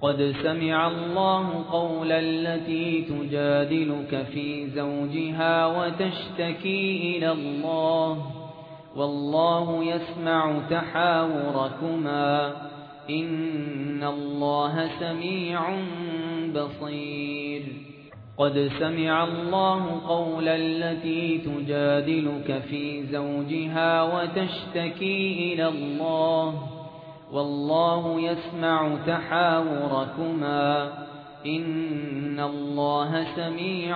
قد سمع الله قول التي تجادلك في زوجها وتشتكي إلى الله والله يسمع تحاوركما إن الله سميع بصير قد سمع الله قول التي تجادلك في زوجها وتشتكي إلى الله والله يسمع تحاوركما إن الله سميع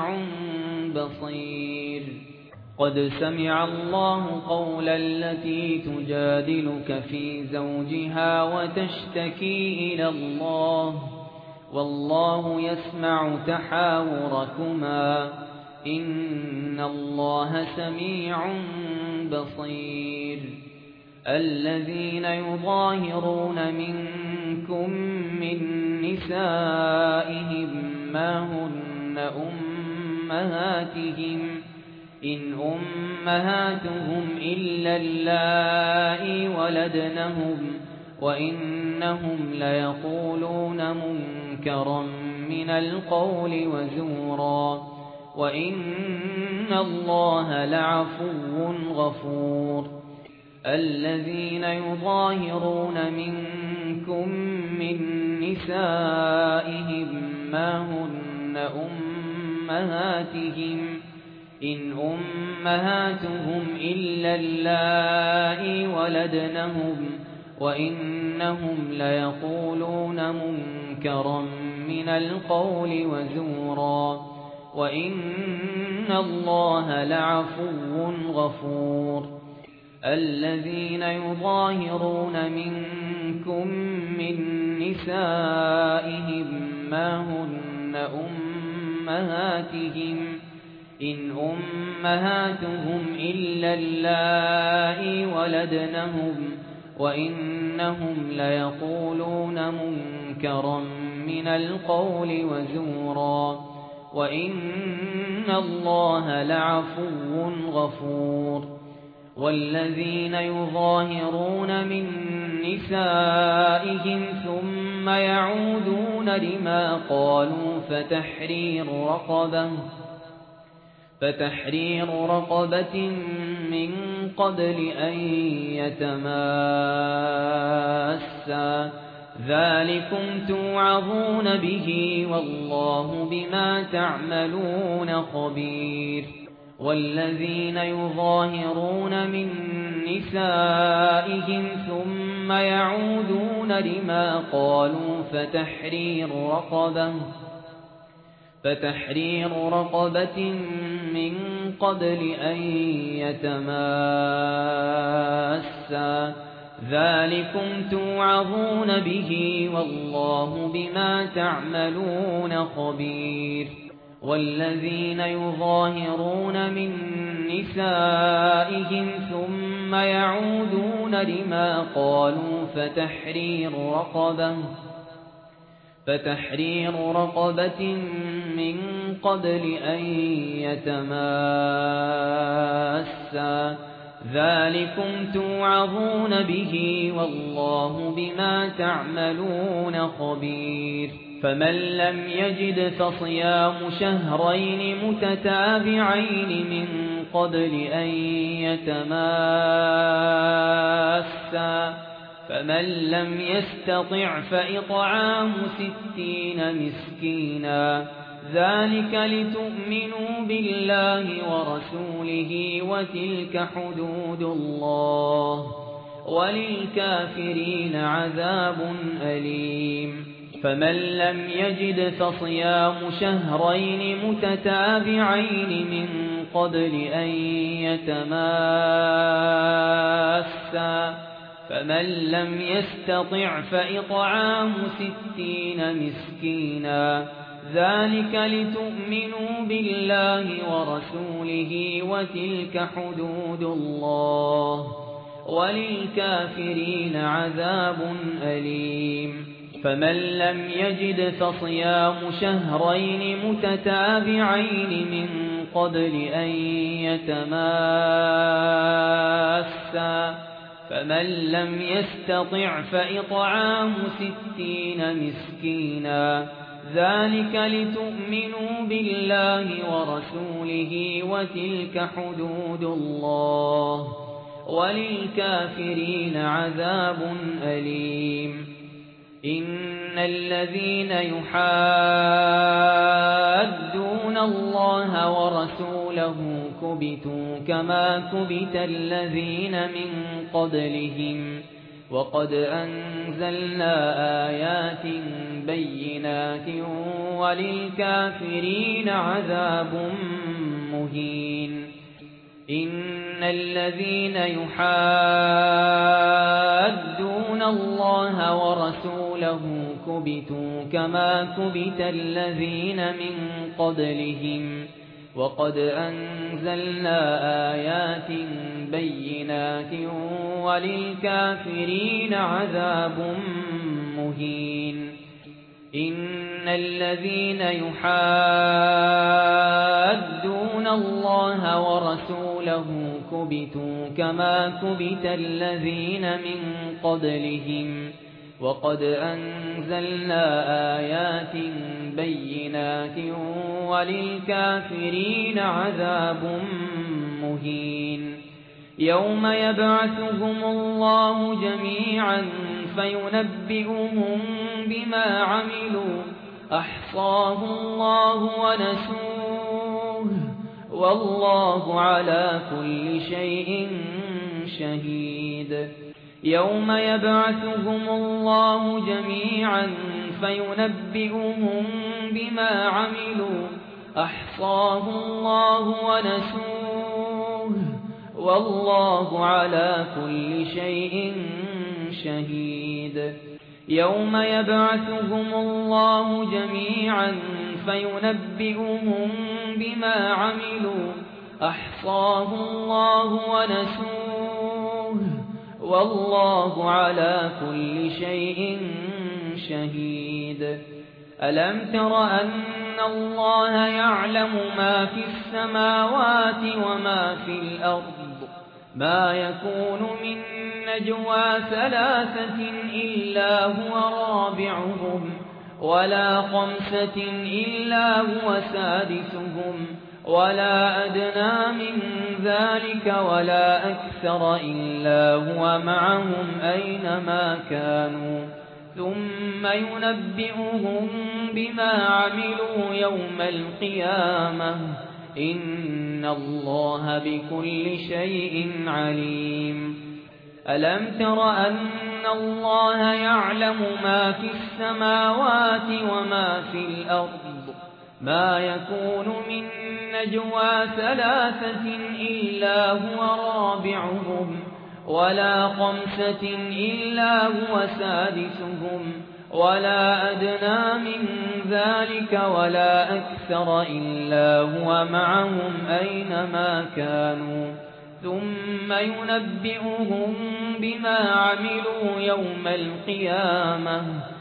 بصير قد سمع الله قول التي تجادلك في زوجها وتشتكي إلى الله والله يسمع تحاوركما إن الله سميع بصير الذين يظاهرون منكم من نسائهم ما هن أمهاتهم إن أمهاتهم إلا اللائي ولدنهم وإنهم ليقولون منكرا من القول وزورا وإن الله لعفو غفور الذين يظاهرون منكم من نسائهم ما هن أمهاتهم إن أمهاتهم إلا اللائي ولدنهم وإنهم ليقولون منكرا من القول وزورا وإن الله لعفو غفور الذين يظاهرون منكم من نسائهم ما هن أمهاتهم إن أمهاتهم إلا اللائي ولدنهم وإنهم ليقولون منكرا من القول وزورا وإن الله لعفو غفور والذين يظاهرون من نسائهم ثم يعودون لما قالوا فتحرير رقبة من قبل أن يتماسا ذلكم توعظون به والله بما تعملون خبير والذين يظاهرون من نسائهم ثم يعودون لما قالوا فتحرير رقبة من قبل أن يتماسا ذلكم توعظون به والله بما تعملون خبير والذين يظاهرون من نسائهم ثم يعودون لما قالوا فتحرير رقبة من قبل أن يتماسا ذلكم توعظون به والله بما تعملون خبير فمن لم يجد فصيام شهرين متتابعين من قبل أن يتماسا فمن لم يستطع فإطعام 60 مسكينا ذلك لتؤمنوا بالله ورسوله وتلك حدود الله وللكافرين عذاب أليم فمن لم يجد فصيام شهرين متتابعين من قبل أن يتماسا فمن لم يستطع فإطعام 60 مسكينا ذلك لتؤمنوا بالله ورسوله وتلك حدود الله وللكافرين عذاب أليم فمن لم يجد فصيام شهرين متتابعين من قبل أن يتماسا فمن لم يستطع فإطعام 60 مسكينا ذلك لتؤمنوا بالله ورسوله وتلك حدود الله وللكافرين عذاب أليم إن الذين يحادون الله ورسوله كبتوا كما كبت الذين من قبلهم وقد أنزلنا آيات بينات وللكافرين عذاب مهين إن الذين يحادون الله ورسوله كبتوا كما كبت الذين من قبلهم وقد أنزلنا آيات بينات وللكافرين عذاب مهين إن الذين يحادون الله ورسوله كبتوا كما كبت الذين من قبلهم وقد أنزلنا آيات بينات وللكافرين عذاب مهين يوم يبعثهم الله جميعا فينبئهم بما عملوا أحصاه الله ونسوه والله على كل شيء شهيد يوم يبعثهم الله جميعا فينبئهم بما عملوا أحصاه الله ونسوه والله على كل شيء شهيد يوم يبعثهم الله جميعا فينبئهم بما عملوا أحصاه الله ونسوه والله على كل شيء شهيد ألم تر أن الله يعلم ما في السماوات وما في الأرض ما يكون من نجوى 3 إلا هو رابعهم ولا 5 إلا هو سادسهم ولا أدنى من ذلك ولا أكثر إلا هو معهم أينما كانوا ثم ينبئهم بما عملوا يوم القيامة إن الله بكل شيء عليم ألم تر أن الله يعلم ما في السماوات وما في الأرض ما يكون من نجوى 3 إلا هو رابعهم ولا 5 إلا هو سادسهم ولا أدنى من ذلك ولا أكثر إلا هو معهم أينما كانوا ثم ينبئهم بما عملوا يوم القيامة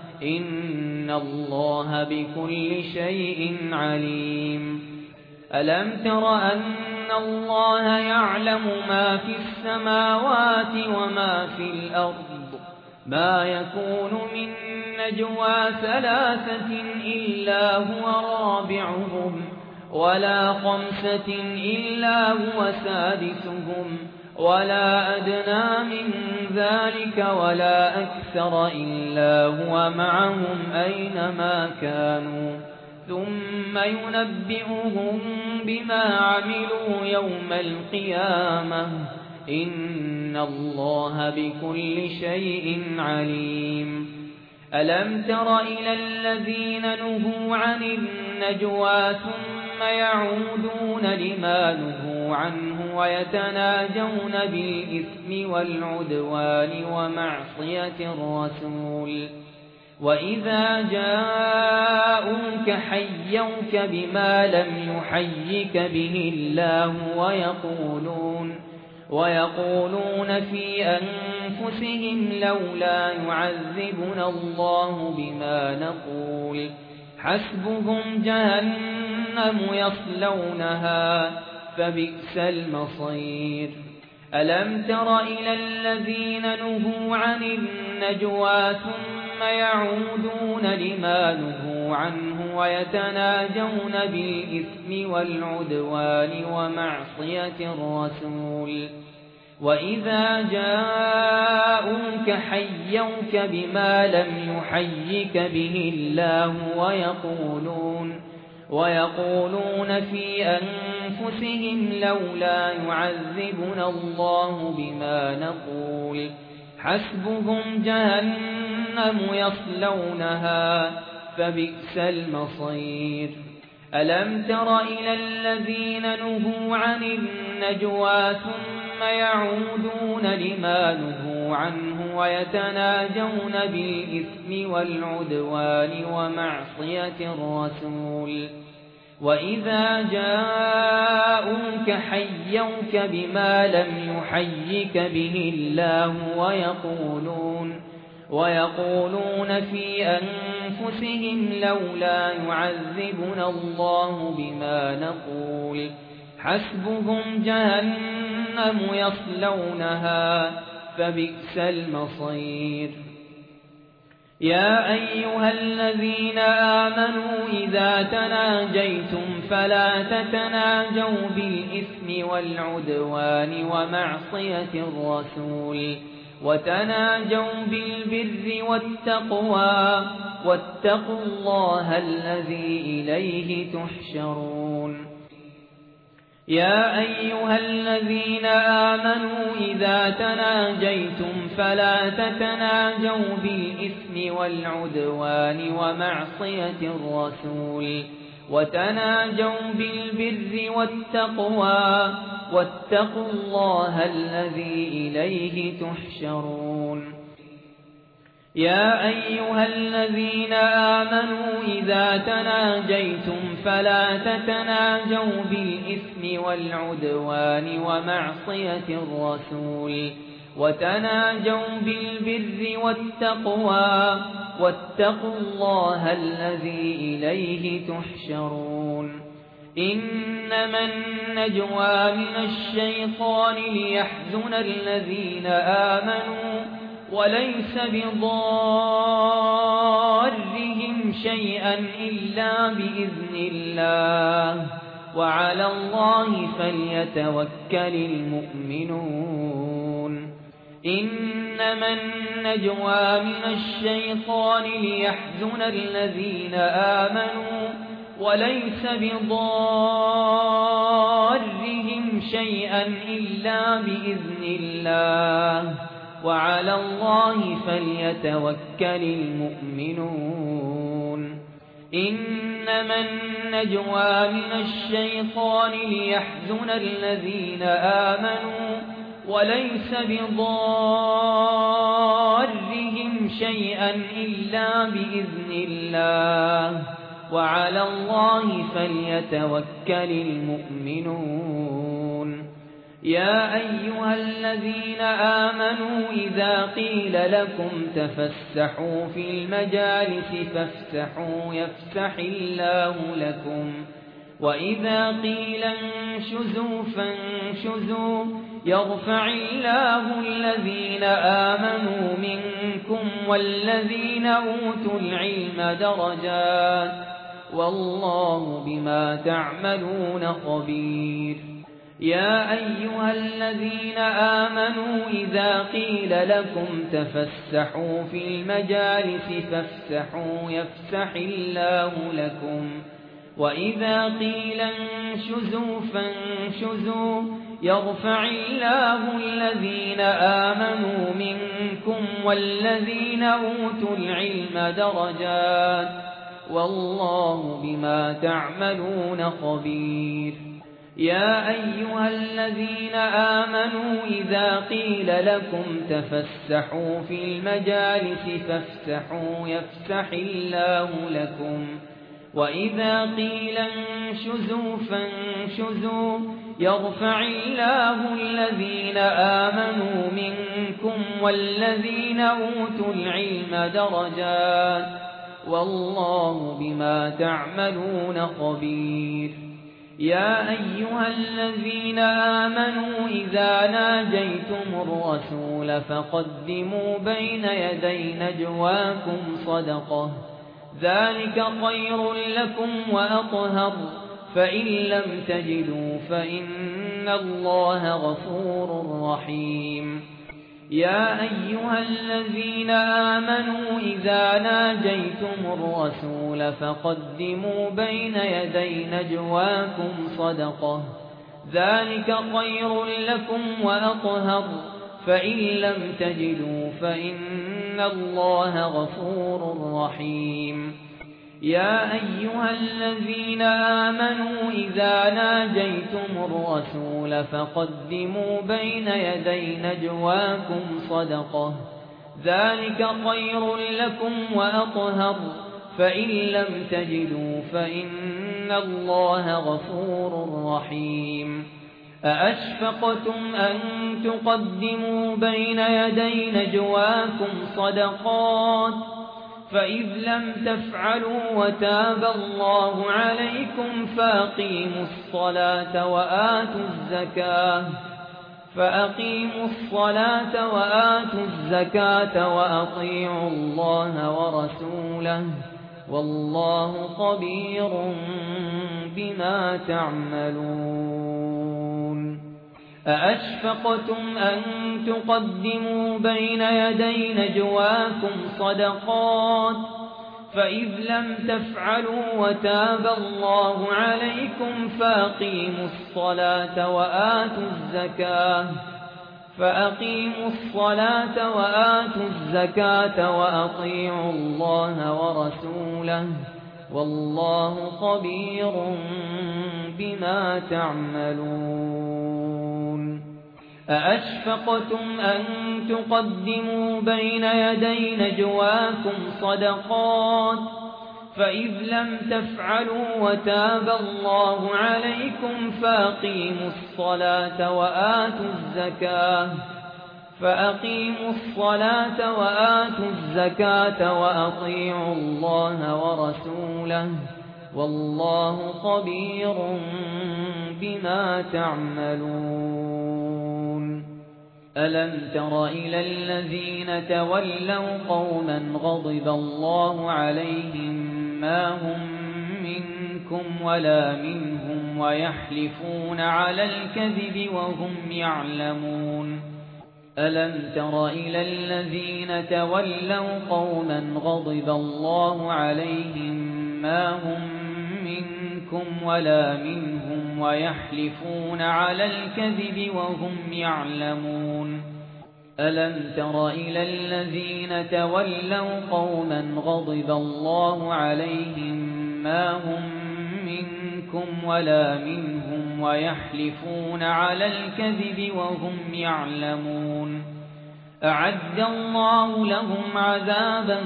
إن الله بكل شيء عليم ألم تر أن الله يعلم ما في السماوات وما في الأرض ما يكون من نجوى 3 إلا هو رابعهم ولا 5 إلا هو سادسهم ولا أدنى من ذلك ولا أكثر إلا هو معهم أينما كانوا ثم ينبئهم بما عملوا يوم القيامة إن الله بكل شيء عليم ألم تر إلى الذين نهوا عن النجوى ثم يعودون لما نهوا عنه ويتناجون بالإثم والعدوان ومعصية الرسول وإذا جاءوك حيوك بما لم يحيك به الله ويقولون في أنفسهم لولا يعذبنا الله بما نقول حسبهم جهنم يصلونها فبئس المصير ألم تر إلى الذين نهوا عن النجوى ثم يعودون لما نهوا عنه ويتناجون بالإثم والعدوان ومعصية الرسول وإذا جاءوك حيوك بما لم يحيك به الله ويقولون في أنفسهم لولا يعذبنا الله بما نقول حسبهم جهنم يصلونها فبئس المصير ألم تر إلى الذين نهوا عن النجوى ثم يعودون لما نهوا عنه ويتناجون بالإثم والعدوان ومعصية الرسول وإذا جاءوك حيوك بما لم يحيك به الله ويقولون في أنفسهم لولا يعذبنا الله بما نقول حسبهم جهنم يصلونها فبئس المصير يا أيها الذين آمنوا إذا تناجيتم فلا تتناجوا بالإثم والعدوان ومعصية الرسول وتناجوا بالبر والتقوى واتقوا الله الذي إليه تحشرون يا أيها الذين آمنوا إذا تناجيتم فلا تتناجوا بالإثم والعدوان ومعصية الرسول وتناجوا بالبر والتقوى واتقوا الله الذي إليه تحشرون يا أيها الذين آمنوا إذا تناجيتم فلا تتناجوا بالإثم والعدوان ومعصية الرسول وتناجوا بالبر والتقوى واتقوا الله الذي إليه تحشرون إنما النجوى من الشيطان ليحزن الذين آمنوا وليس بضارهم شيئا إلا بإذن الله وعلى الله فليتوكل المؤمنون إنما النجوى من الشيطان ليحزن الذين آمنوا وليس بضارهم شيئا إلا بإذن الله وعلى الله فليتوكل المؤمنون إنما النجوى من الشيطان ليحزن الذين آمنوا وليس بضارهم شيئا إلا بإذن الله وعلى الله فليتوكل المؤمنون يا أيها الذين آمنوا إذا قيل لكم تفسحوا في المجالس فافسحوا يفسح الله لكم وإذا قيل انشزوا فانشزوا يرفع الله الذين آمنوا منكم والذين أوتوا العلم درجات والله بما تعملون خبير يا أيها الذين آمنوا إذا قيل لكم تفسحوا في المجالس فافسحوا يفسح الله لكم وإذا قيل انشزوا فانشزوا يرفع الله الذين آمنوا منكم والذين أوتوا العلم درجات والله بما تعملون خبير يا أيها الذين آمنوا إذا قيل لكم تفسحوا في المجالس فافسحوا يفسح الله لكم وإذا قيل انشزوا فانشزوا يرفع الله الذين آمنوا منكم والذين أوتوا العلم درجات والله بما تعملون خبير يا أيها الذين آمنوا إذا ناجيتم الرسول فقدموا بين يدي نجواكم صدقة ذلك خير لكم وأطهر فإن لم تجدوا فإن الله غفور رحيم يا أيها الذين آمنوا إذا ناجيتم الرسول فقدموا بين يدي نجواكم صدقة ذلك خير لكم وأطهر فإن لم تجدوا فإن الله غفور رحيم يا أيها الذين آمنوا إذا ناجيتم الرسول فقدموا بين يدي نجواكم صدقة ذلك خير لكم وأطهر فإن لم تجدوا فإن الله غفور رحيم أأشفقتم أن تقدموا بين يدي نجواكم صدقات فإذ لم تفعلوا وتاب الله عليكم فأقيموا الصلاة وآتوا الزكاة وأطيعوا الله ورسوله والله خبير بما تعملون أأشفقتم أن تقدموا بين يدي نجواكم صدقات فإذ لم تفعلوا وتاب الله عليكم فأقيموا الصلاة وآتوا الزكاة وأطيعوا الله ورسوله والله خبير بما تعملون أأشفقتم أن تقدموا بين يدي نجواكم صدقات فإذ لم تفعلوا وتاب الله عليكم فأقيموا الصلاة وآتوا الزكاة وأطيعوا الله ورسوله والله خبير بما تعملون ألم تر إلى الذين تولوا قوما غضب الله عليهم ما هم منكم ولا منهم ويحلفون على الكذب وهم يعلمون ألم تر إلى الذين تولوا قوما غضب الله عليهم ما هم منكم ولا منهم ويحلفون على الكذب وهم يعلمون ألم تر إلى الذين تولوا قوما غضب الله عليهم ما هم منكم ولا منهم ويحلفون على الكذب وهم يعلمون أعد الله لهم عذابا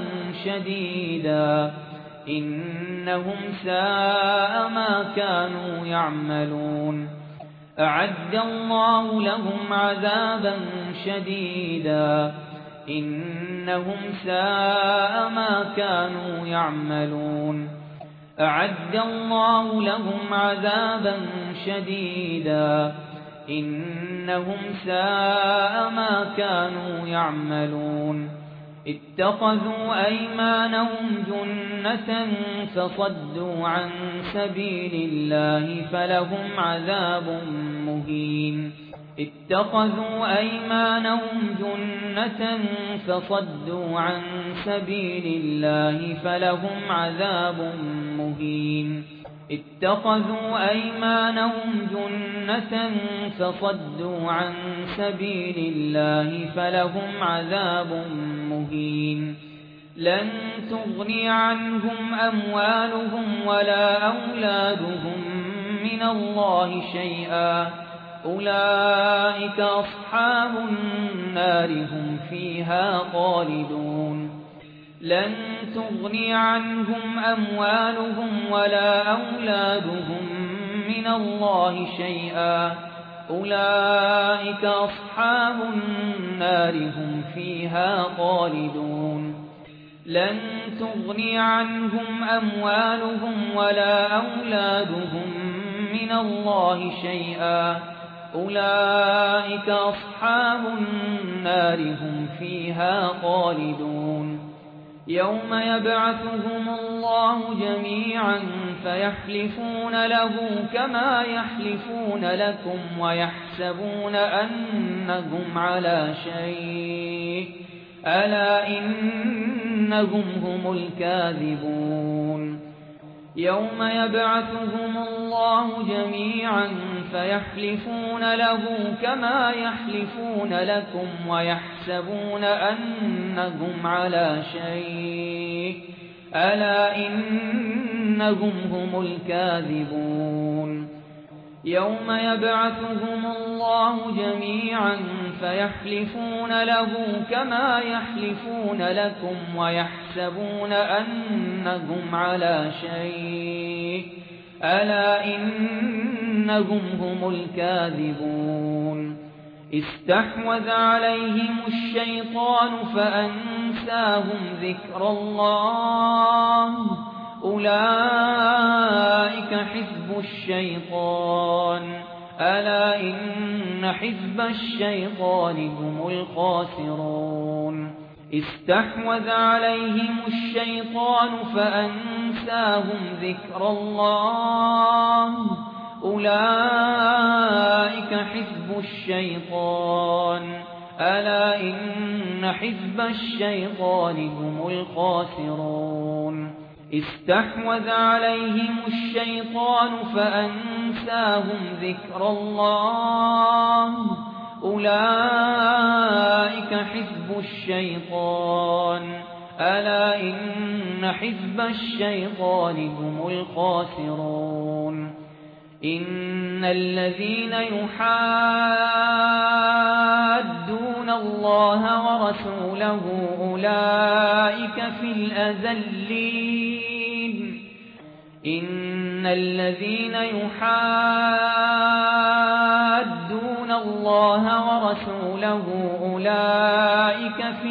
شديدا إنهم ساء ما كانوا يعملون أعد الله لهم عذابا شديدا إنهم ساء ما كانوا يعملون أعد الله لهم عذابا شديدا إنهم ساء ما كانوا يعملون اتخذوا أيمانهم جنة فصدوا عن سبيل الله فلهم عذاب مهين اتخذوا أيمانهم جنة فصدوا عن سبيل الله فلهم عذاب مهين اتخذوا أيمانهم جنة فصدوا عن سبيل الله فلهم عذاب مهين لن تغني عنهم أموالهم ولا أولادهم من الله شيئا أولئك أصحاب النار هم فيها خالدون لن تغني عنهم أموالهم ولا أولادهم من الله شيئا أولئك أصحاب النار هم فيها خالدون لن تغني عنهم أموالهم ولا أولادهم من من الله شيئا أولئك أصحاب النار هم فيها خالدون يوم يبعثهم الله جميعا فيحلفون له كما يحلفون لكم ويحسبون أنهم على شيء ألا إنهم هم الكاذبون يوم يبعثهم الله جميعا فيحلفون له كما يحلفون لكم ويحسبون أنهم على شيء ألا إنهم هم الكاذبون يوم يبعثهم الله جميعا فيحلفون له كما يحلفون لكم ويحسبون أنهم على شيء ألا إنهم هم الكاذبون استحوذ عليهم الشيطان فأنساهم ذكر الله أولئك حزب الشيطان ألا إن حزب الشيطان هم الخاسرون استحوذ عليهم الشيطان فأنساهم ذكر الله أولئك حزب الشيطان ألا إن حزب الشيطان هم الخاسرون استحوذ عليهم الشيطان فأنساهم ذكر الله أولئك حزب الشيطان ألا إن حزب الشيطان هم الخاسرون إن الذين يحادون الله ورسوله أولئك في الأذلين إن الذين يحادون الله ورسوله أولئك في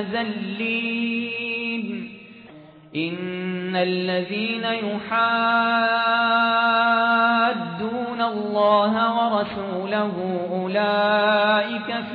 الأذلين إن الذين يحادون الله ورسوله أولئك في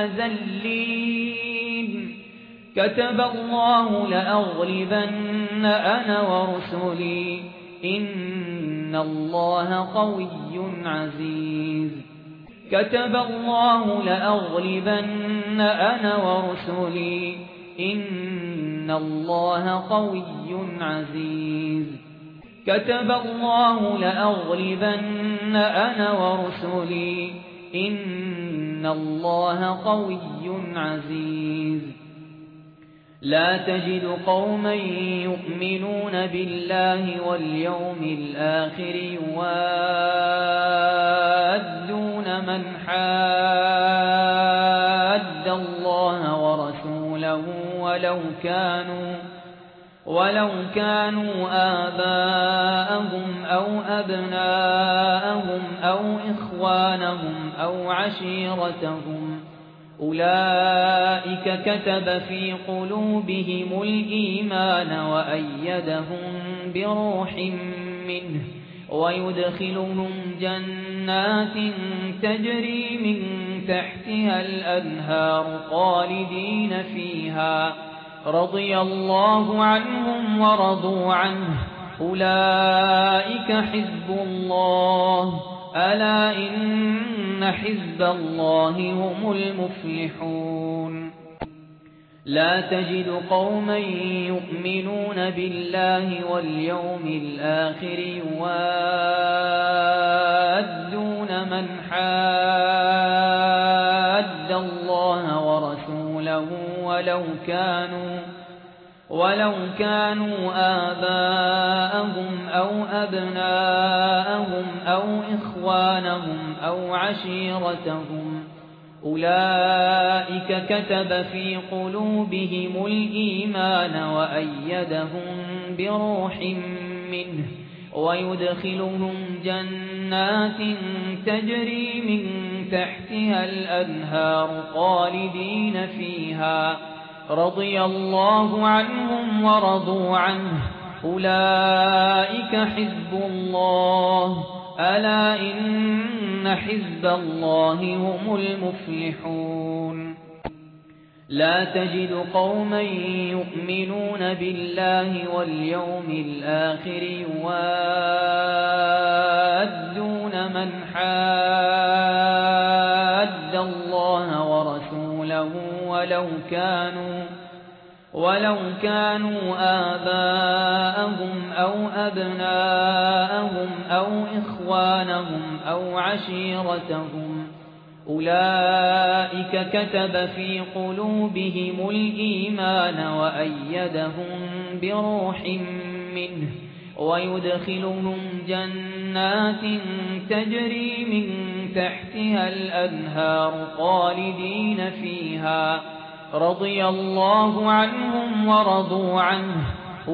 الأذلين كتب الله لأغلبن أنا ورسلي إن الله قوي عزيز كتب الله لأغلبن أنا ورسلي إن الله قوي عزيز كتب الله لأغلبن أنا ورسلي إن الله قوي عزيز لا تجد قوما يؤمنون بالله واليوم الآخر يوادون من حاد الله ورسوله ولو كانوا آباءهم أو أبناءهم أو إخوانهم أو عشيرتهم أولئك كتب في قلوبهم الإيمان وأيدهم بروح منه ويدخلهم جنات تجري من تحتها الأنهار خالدين فيها رضي الله عنهم ورضوا عنه أولئك حزب الله ألا إن حزب الله هم المفلحون لا تجد قوما يؤمنون بالله واليوم الآخر يوادون من حاد الله ورسوله ولو كانوا آباءهم أو أبناءهم أو إخوانهم أو عشيرتهم أولئك كتب في قلوبهم الإيمان وأيدهم بروح منه ويدخلهم جنات تجري من تحتها الأنهار خالدين فيها رضي الله عنهم ورضوا عنه أولئك حزب الله ألا إن حزب الله هم المفلحون لا تجد قوما يؤمنون بالله واليوم الآخر يوادون من حاد الله ورسوله ولو كانوا آباءهم أو أبناءهم أو إخوانهم أو عشيرتهم أولئك كتب في قلوبهم الإيمان وأيدهم بروح منه ويدخلهم جنات تجري من تحتها الأنهار خالدين فيها رضي الله عنهم ورضوا عنه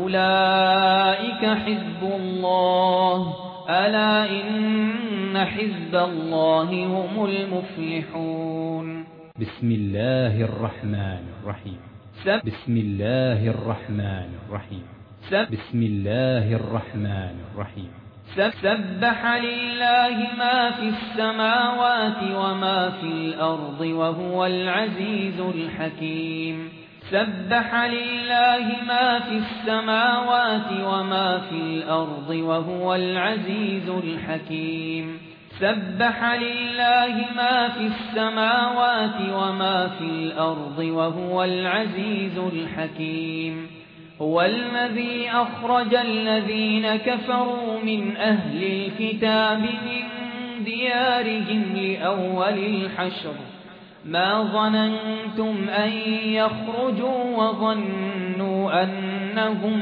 أولئك حزب الله ألا إن حزب الله هم المفلحون بسم الله الرحمن الرحيم بسم الله الرحمن الرحيم بسم الله الرحمن الرحيم سبح لله ما في السماوات وما في الأرض وهو العزيز الحكيم سبح لله ما في السماوات وما في الأرض وهو العزيز الحكيم سبح لله ما في السماوات وما في الأرض وهو العزيز الحكيم هو الذي أخرج الذين كفروا من أهل الكتاب من ديارهم لأول الحشر ما ظننتم أن يخرجوا وظنوا أنهم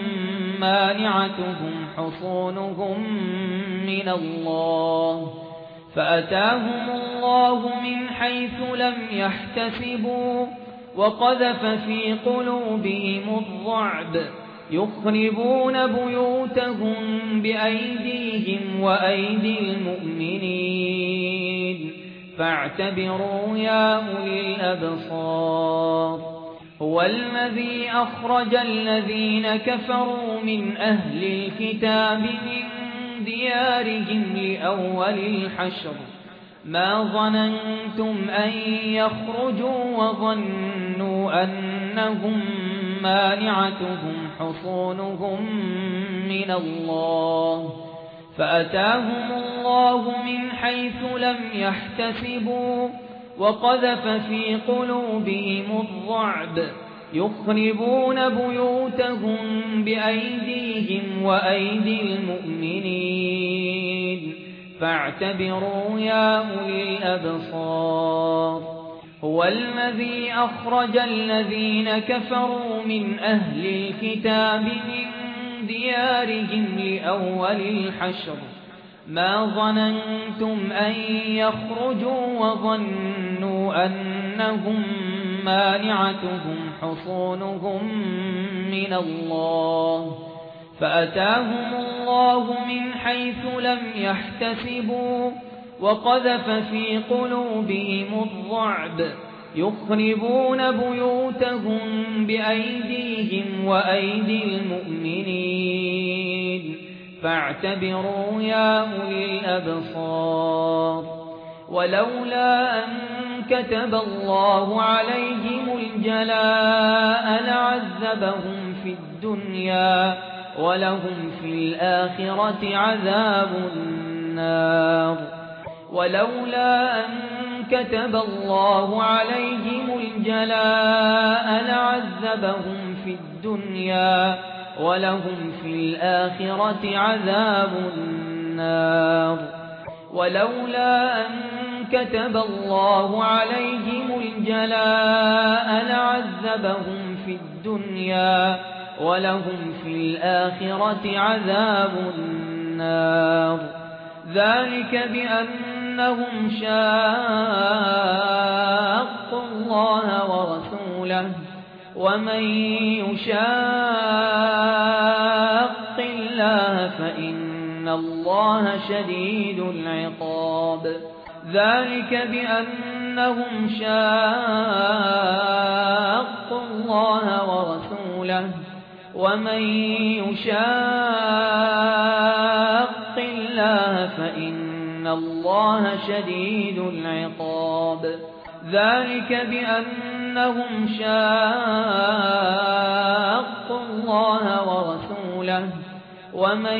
مانعتهم حصونهم من الله فأتاهم الله من حيث لم يحتسبوا وقذف في قلوبهم الرعب يخربون بيوتهم بأيديهم وأيدي المؤمنين فاعتبروا يا أولي الأبصار هو الذي أخرج الذين كفروا من أهل الكتاب من ديارهم لأول الحشر ما ظننتم أن يخرجوا وظنوا أنهم مانعتهم حصونهم من الله فأتاهم الله من حيث لم يحتسبوا وقذف في قلوبهم الرعب يخربون بيوتهم بأيديهم وأيدي المؤمنين فاعتبروا يا أولي الأبصار هو الذي أخرج الذين كفروا من أهل الكتاب من ديارهم لأول الحشر ما ظننتم أن يخرجوا وظنوا أنهم مانعتهم حصونهم من الله فأتاهم الله من حيث لم يحتسبوا وقذف في قلوبهم الرعب يخربون بيوتهم بأيديهم وأيدي المؤمنين فاعتبروا يا أولي الأبصار ولولا أن كتب الله عليهم الجلاء لعذبهم في الدنيا ولهم في الآخرة عذاب النار ولولا أن كتب الله عليهم الجلاء لعذبهم في الدنيا ولهم في الآخرة عذاب النار ولولا أن كتب الله عليهم الجلاء لعذبهم في الدنيا ولهم في الآخرة عذاب النار ذلك بأنهم شاقوا الله ورسوله ومن يشاق الله فإن الله شديد العقاب ذلك بأنهم شاقوا الله ورسوله ومن يشاق الله فإن فإن الله شديد العقاب ذلك بأنهم شاقوا الله ورسوله ومن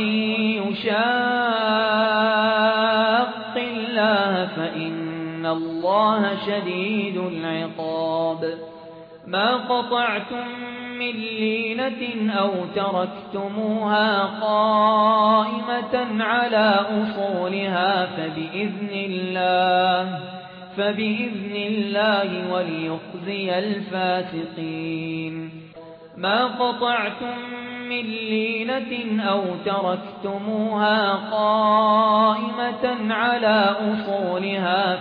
يشاق الله فإن الله شديد العقاب ما قطعتم من لينة أو تركتموها قائمة على أصولها فبإذن الله وليخزي الفاسقين ما قطعتم من لينة أو تركتموها قائمة على أصولها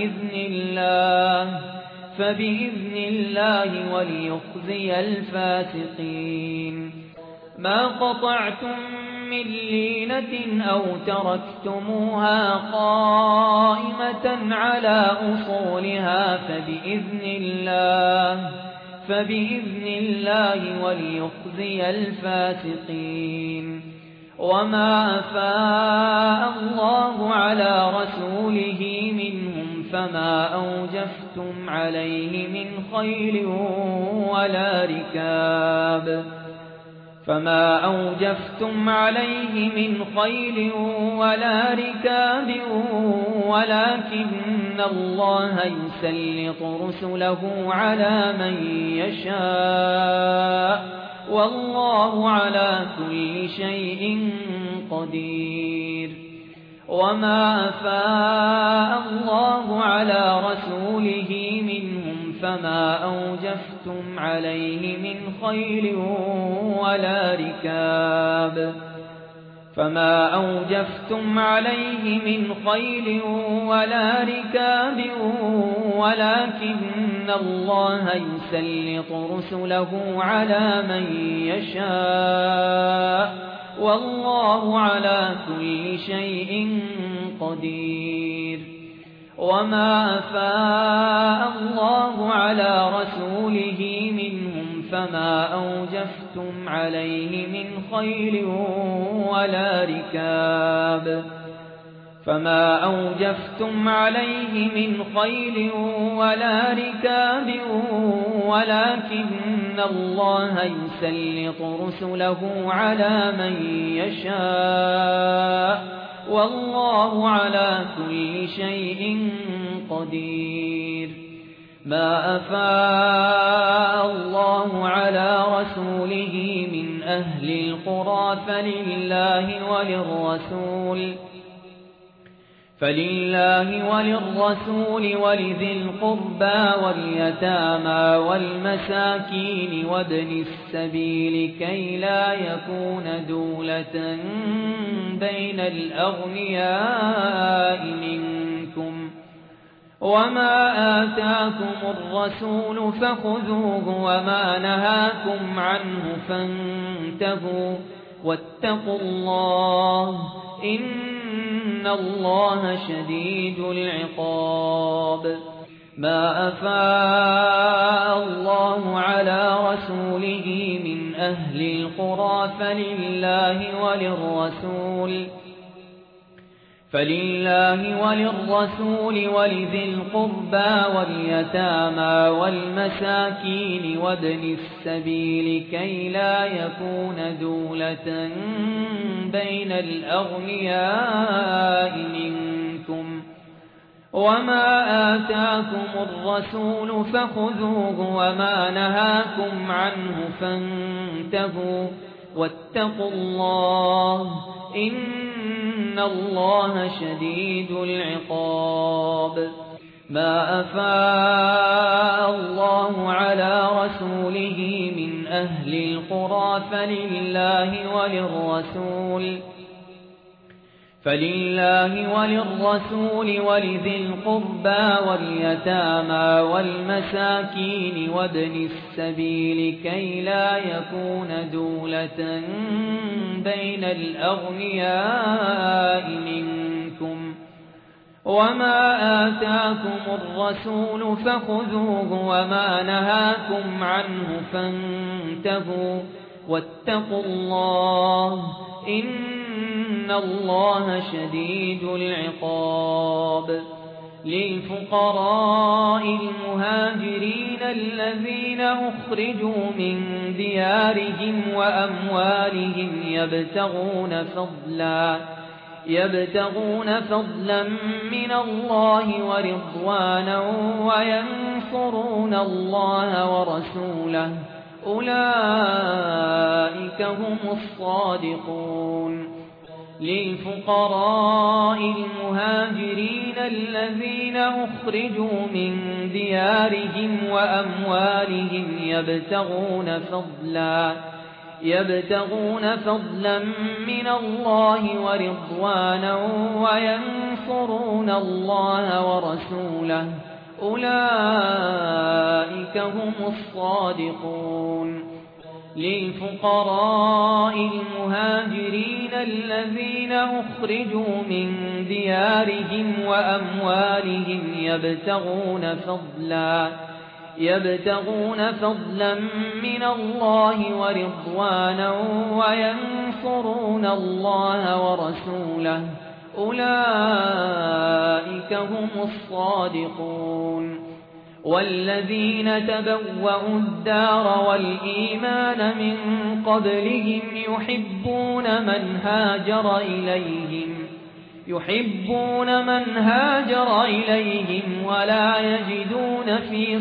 فبإذن الله وليخزي الفاسقين ما قطعتم من لينة أو تركتموها قائمة على أصولها فبإذن الله وليخزي الفاسقين وما أفاء الله على رسوله منهم فما أوجفتم عليه من خيل ولا ركاب ولكن الله يسلط رسله على من يشاء والله على كل شيء قدير وما أفاء الله على رسوله منهم فما أوجفتم عليه من خيل ولا ركاب ولكن الله يسلط رسله على من يشاء والله على كل شيء قدير وما أفاء الله على رسوله منهم فما أوجفتم عليه من خيل ولا ركاب ولكن الله يسلط رسله على من يشاء والله على كل شيء قدير ما أفاء الله على رسوله من أهل القرى فلله وللرسول ولذي القربى واليتامى والمساكين وابن السبيل كي لا يكون دولة بين الأغنياء منكم وما آتاكم الرسول فخذوه وما نهاكم عنه فانتهوا واتقوا الله إن الله شديد العقاب ما أفاء الله على رسوله من أهل القرى فلله وللرسول ولذي القربى واليتامى والمساكين وابن السبيل كي لا يكون دولة بين الأغنياء منكم وما آتاكم الرسول فخذوه وما نهاكم عنه فانتهوا واتقوا الله إن الله شديد العقاب ما أفاء الله على رسوله من أهل القرى فلله وللرسول ولذي القربى واليتامى والمساكين وابن السبيل كي لا يكون دولة بين الأغنياء منكم وما آتاكم الرسول فخذوه وما نهاكم عنه فانتهوا واتقوا الله إن إن الله شديد العقاب للفقراء المهاجرين الذين أخرجوا من ديارهم وأموالهم يبتغون فضلا من الله ورضوانا وينصرون الله ورسوله أولئك هم الصادقون للفقراء المهاجرين الذين أخرجوا من ديارهم وأموالهم يبتغون فضلا من الله ورضوانا وينصرون الله ورسوله أولئك هم الصادقون للفقراء المهاجرين الذين أخرجوا من ديارهم وأموالهم يبتغون فضلا من الله ورضوانا وينصرون الله ورسوله أولئك هم الصادقون والذين تبوأوا الدار والإيمان من قبلهم يحبون من هاجر إليهم ولا يجدون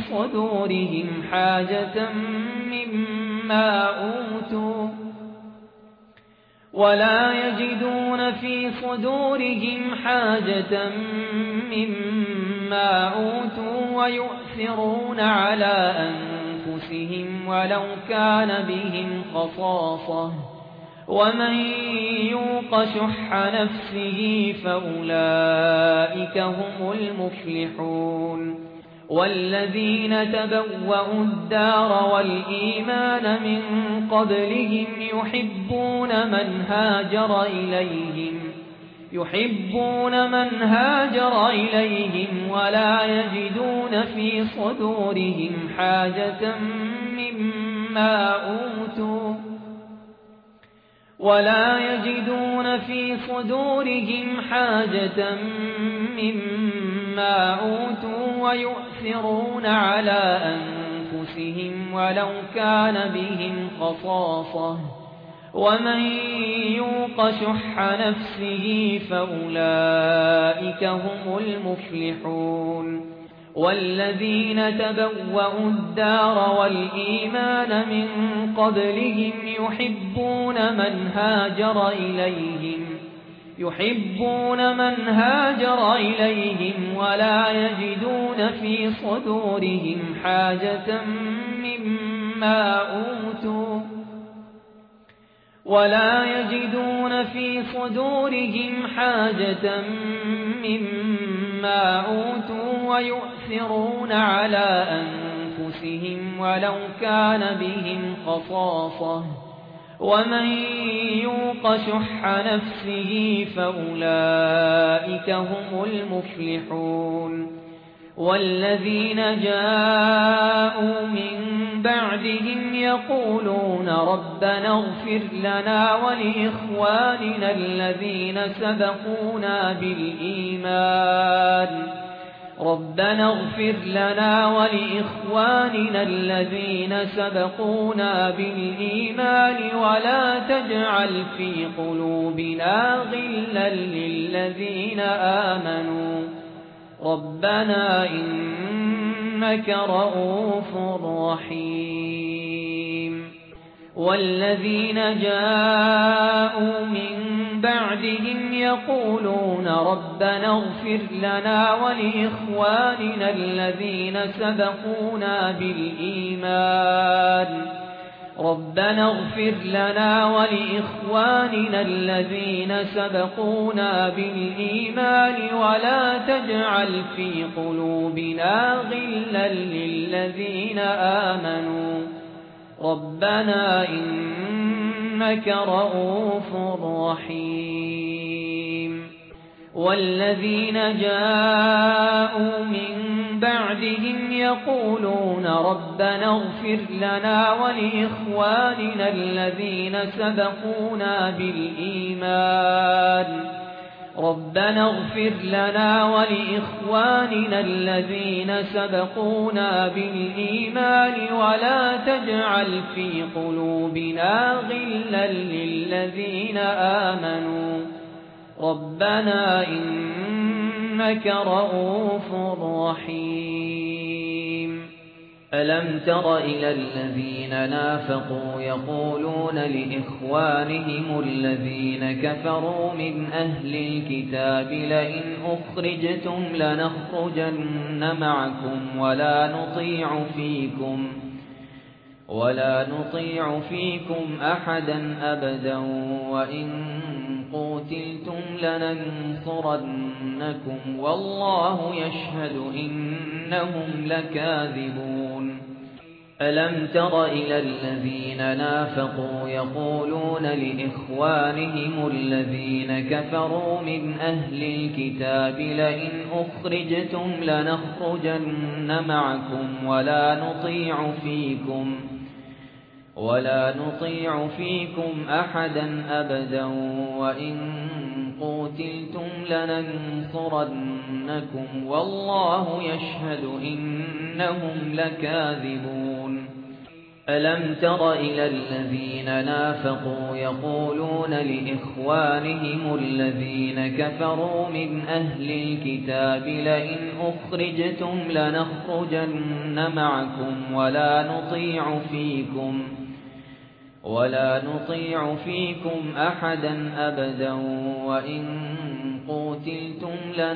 في صدورهم حاجة مما أوتوا ويؤثرون على أنفسهم ولو كان بهم خصاصة ومن يوق شح نفسه فأولئك هم المفلحون والذين تبوأوا الدار والإيمان من قبلهم يحبون من هاجر إليهم ولا يجدون في صدورهم حاجة مما أوتوا ويؤثرون على أنفسهم ولو كان بهم خصاصة ومن يوق شح نفسه فأولئك هم المفلحون والذين تبوأوا الدار والإيمان من قبلهم يحبون من هاجر إليهم ولا يجدون في صدورهم حاجة مما أوتوا ويؤثرون على أنفسهم ولو كان بهم خصاصة ومن يوق شح نفسه فأولئك هم المفلحون والذين جاءوا من بعدهم يقولون ربنا اغفر لنا ولإخواننا الذين سبقونا بالإيمان ولا تجعل في قلوبنا غلا للذين آمنوا ربنا إنك رؤوف رحيم والذين جاءوا من بعدهم يقولون ربنا اغفر لنا ولإخواننا الذين سبقونا بالإيمان ولا تجعل في قلوبنا غلا للذين آمنوا ربنا إنك رؤوف رحيم والذين جاءوا من بعدهم يقولون ربنا اغفر لنا ولإخواننا الذين سبقونا بالإيمان ربنا اغفر لنا ولإخواننا الذين سبقونا بالإيمان ولا تجعل في قلوبنا غلا للذين آمنوا ربنا إنك رؤوف رحيم ألم تر إلى الذين نافقوا يقولون لإخوانهم الذين كفروا من أهل الكتاب لئن أخرجتم لنخرجن معكم ولا نطيع فيكم أحدا أبدا وإن قتلتم لننصرنكم والله يشهد إنهم لكاذبون ألم تر إلى الذين نافقوا يقولون لإخوانهم الذين كفروا من أهل الكتاب لئن أخرجتم لنخرجن معكم ولا نطيع فيكم أحدا أبدا وإن قتلتم لننصرنكم والله يشهد إنهم لكاذبون ألم تر إلى الذين نافقوا يقولون لإخوانهم الذين كفروا من أهل الكتاب لئن أخرجتم لنخرجن معكم ولا نطيع فيكم أحدا أبدا وإن قتلتم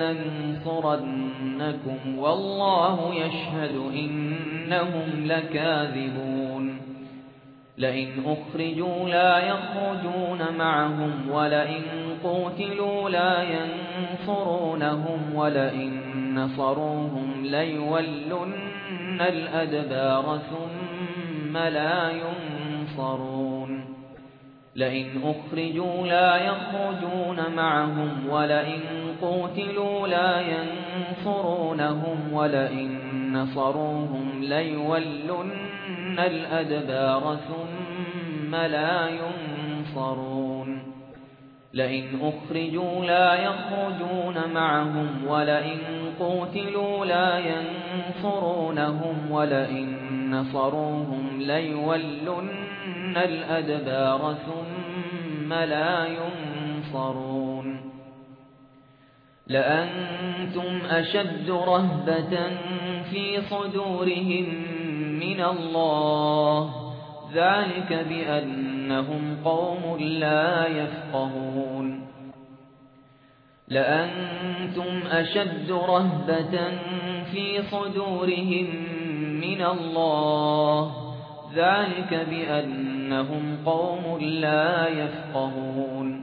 لننصرنكم والله يشهد إنهم لكاذبون لئن أخرجوا لا يخرجون معهم ولئن قتلوا لا ينصرونهم ولئن نصروهم ليولن الأدبار ثم لا ينصرون لئن أخرجوا لا يخرجون معهم ولئن قتلوا لا ينصرونهم ولئن نصروهم ليولن الأدبار ثم لا ينصرون لئن أخرجوا لا يخرجون معهم ولئن قتلوا لا ينصرونهم ولئن نصروهم ليولن الأدبار ثم لا ينصرون لأنتم أشد رهبة في صدورهم من الله ذلك بأنهم قوم لا يفقهون لأنتم أشد رهبة في صدورهم من الله ذلك بأنهم قوم لا يفقهون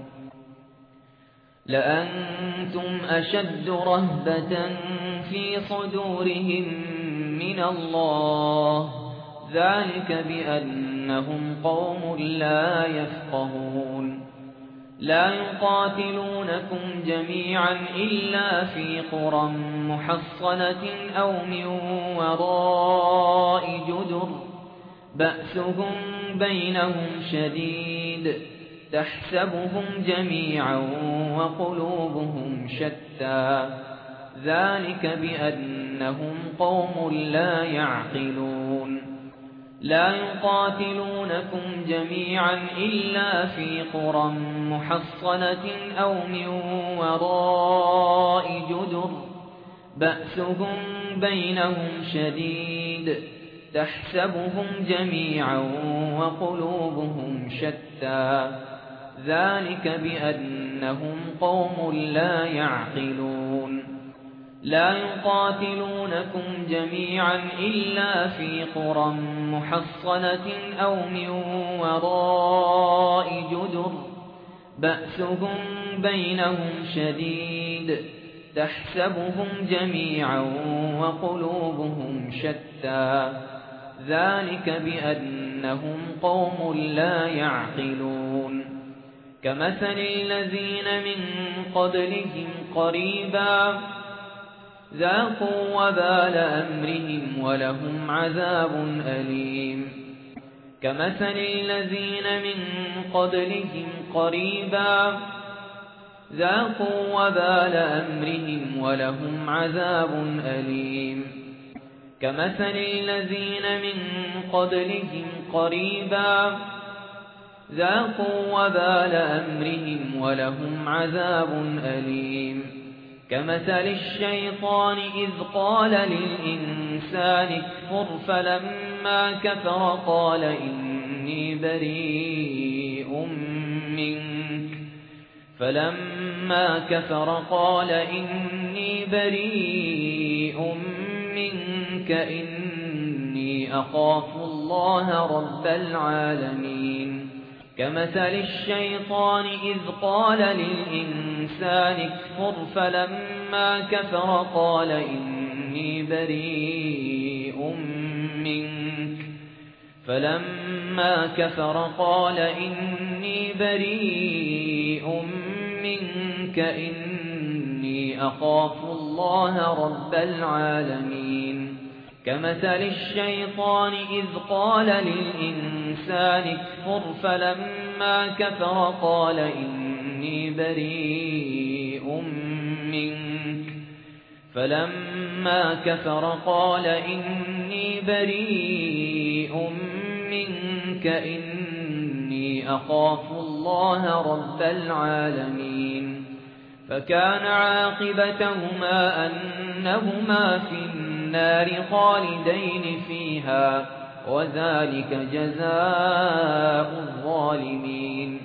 لأنتم أشد رهبة في صدورهم من الله ذلك بأنهم قوم لا يفقهون لا يقاتلونكم جميعا إلا في قرى محصنة أو من وراء جدر بأسهم بينهم شديد تحسبهم جميعا وقلوبهم شتى ذلك بأنهم قوم لا يعقلون لا يقاتلونكم جميعا إلا في قرى محصنة أو من وراء جدر بأسهم بينهم شديد تحسبهم جميعا وقلوبهم شتى ذلك بأنهم قوم لا يعقلون لا يقاتلونكم جميعا إلا في قرى محصنة أو من وراء جدر بأسهم بينهم شديد تحسبهم جميعا وقلوبهم شتى ذلك بأنهم قوم لا يعقلون كمثل الذين من قبلهم قريبا ذاقوا وبال أمرهم ولهم عذاب أليم كمثل الذين من قبلهم قريبا ذاقوا وبال أمرهم ولهم عذاب أليم كمثل الذين من قبلهم قريبا ذاقوا وبال أمرهم ولهم عذاب أليم كمثل الشيطان إذ قال للإنسان اكفر فلما كفر قال إني بريء منك إني أخاف الله رب العالمين كمثل الشيطان إذ قال للإنسان اكفر فلما كفر قال إني بريء منك إني أخاف الله رب العالمين كمثل الشيطان إذ قال للإنسان اكفر فلما كفر قال إني بريء منك إني أخاف الله رب العالمين فكان عاقبتهما أنهما في النار خالدين فيها وذلك جزاء الظالمين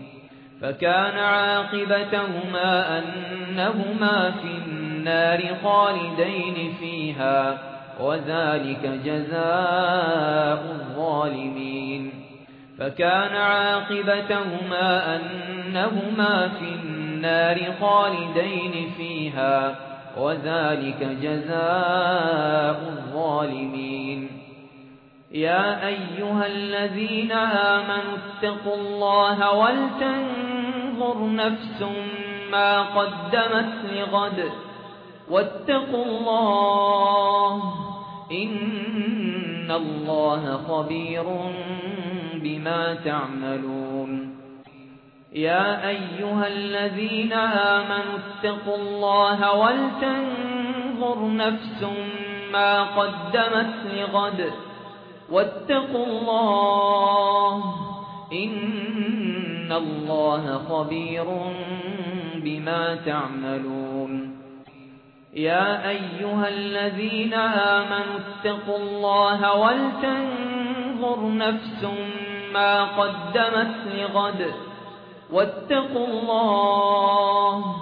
فكان عاقبتهما أنهما في النار خالدين فيها وذلك جزاء الظالمين يا أيها الذين آمنوا اتقوا الله ولتنظر نفس ما قدمت لغد واتقوا الله إن الله خبير بما تعملون يا أيها الذين آمنوا اتقوا الله ولتنظر نفس ما قدمت لغد واتقوا الله إن الله خبير بما تعملون يا أيها الذين آمنوا اتقوا الله ولتنظر نفس ما قدمت لغد واتقوا الله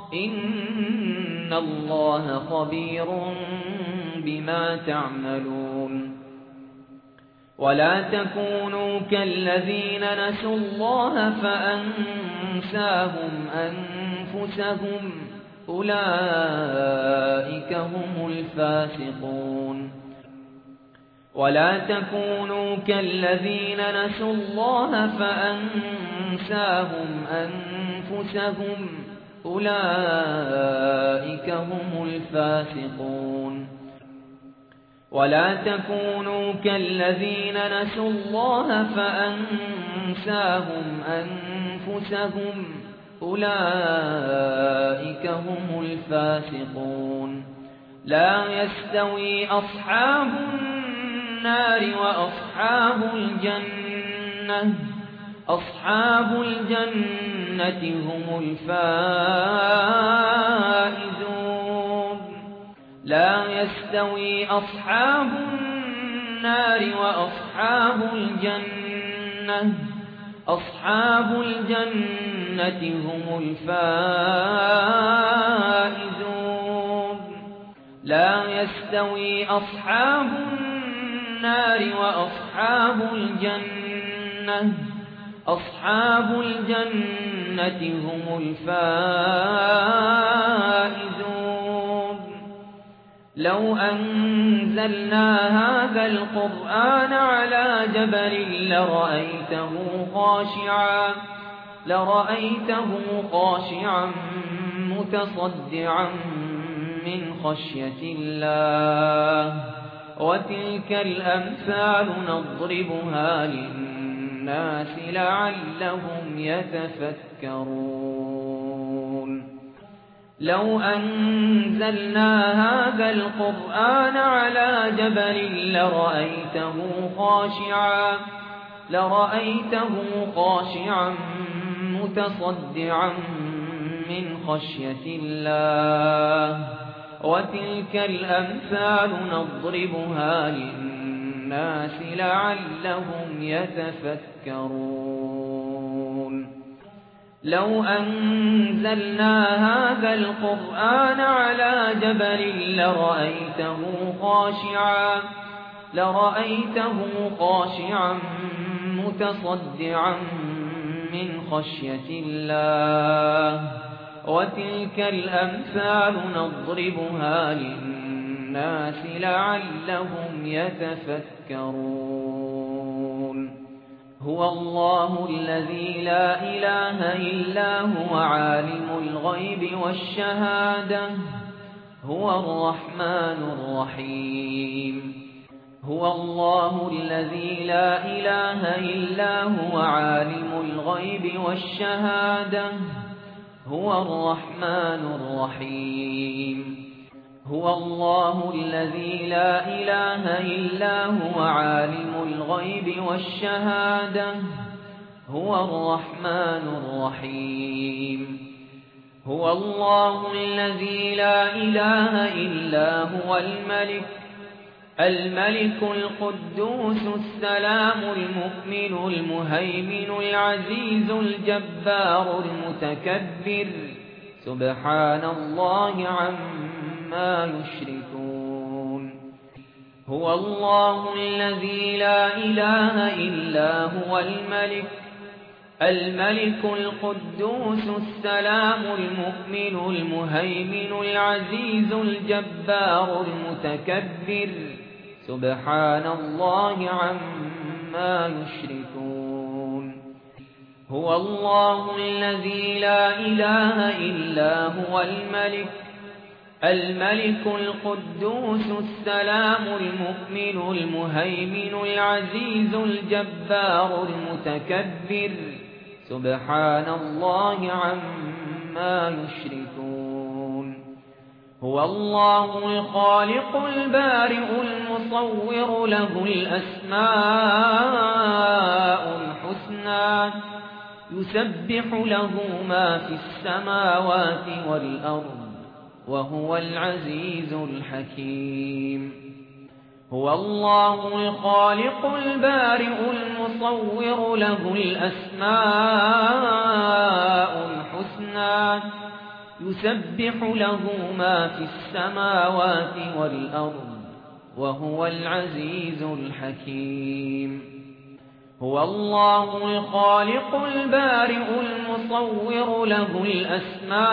إن الله خبير بما تعملون ولا تكونوا كالذين نسوا الله فأنساهم أنفسهم أولئك هم الفاسقون ولا تكونوا كالذين نسوا الله فأنساهم أنفسهم أولئك هم الفاسقون ولا تكونوا كالذين نسوا الله فأنساهم أنفسهم أولئك هم الفاسقون لا يستوي أصحاب النار وأصحاب الجنة أصحاب الجنة هم الفائزون لا يستوي أصحاب النار وأصحاب الجنة أصحاب الجنة هم الفائزون لا يستوي أصحاب النار وأصحاب الجنة أصحاب الجنة هم الفائزون لو أنزلنا هذا القرآن على جبل لرأيته خاشعا متصدعا من خشية الله وتلك الأمثال نضربها للناس لعلهم يتفكرون لو أنزلنا هذا القرآن على جبل لرأيته خاشعا متصدعا من خشية الله وتلك الأمثال نضربها للناس لعلهم يتفكرون لو أنزلنا هذا القرآن على جبل لرأيته خاشعا متصدعا من خشية الله وتلك الأمثال نضربها للناس لعلهم يتفكرون هو الله الذي لا إله إلا هو عالم الغيب والشهادة هو الرحمن الرحيم هو الله الذي لا إله إلا هو عالم الغيب والشهادة هو الرحمن الرحيم هو الله الذي لا إله إلا هو عالم الغيب والشهادة هو الرحمن الرحيم هو الله الذي لا إله إلا هو الملك القدوس السلام المؤمن المهيمن العزيز الجبار المتكبر سبحان الله عما يشركون هو الله الذي لا إله إلا هو الملك القدوس السلام المؤمن المهيمن العزيز الجبار المتكبر سبحان الله عما يشركون هو الله الذي لا إله إلا هو الملك القدوس السلام المؤمن المهيمن العزيز الجبار المتكبر سبحان الله عما يشركون هو الله الخالق البارئ المصور له الأسماء الحسنى يسبح له ما في السماوات والأرض وهو العزيز الحكيم هو الله الخالق البارئ المصور له الأسماء الحسنى يسبح له ما في السماوات والأرض وهو العزيز الحكيم هو الله الخالق البارئ المصور له الأسماء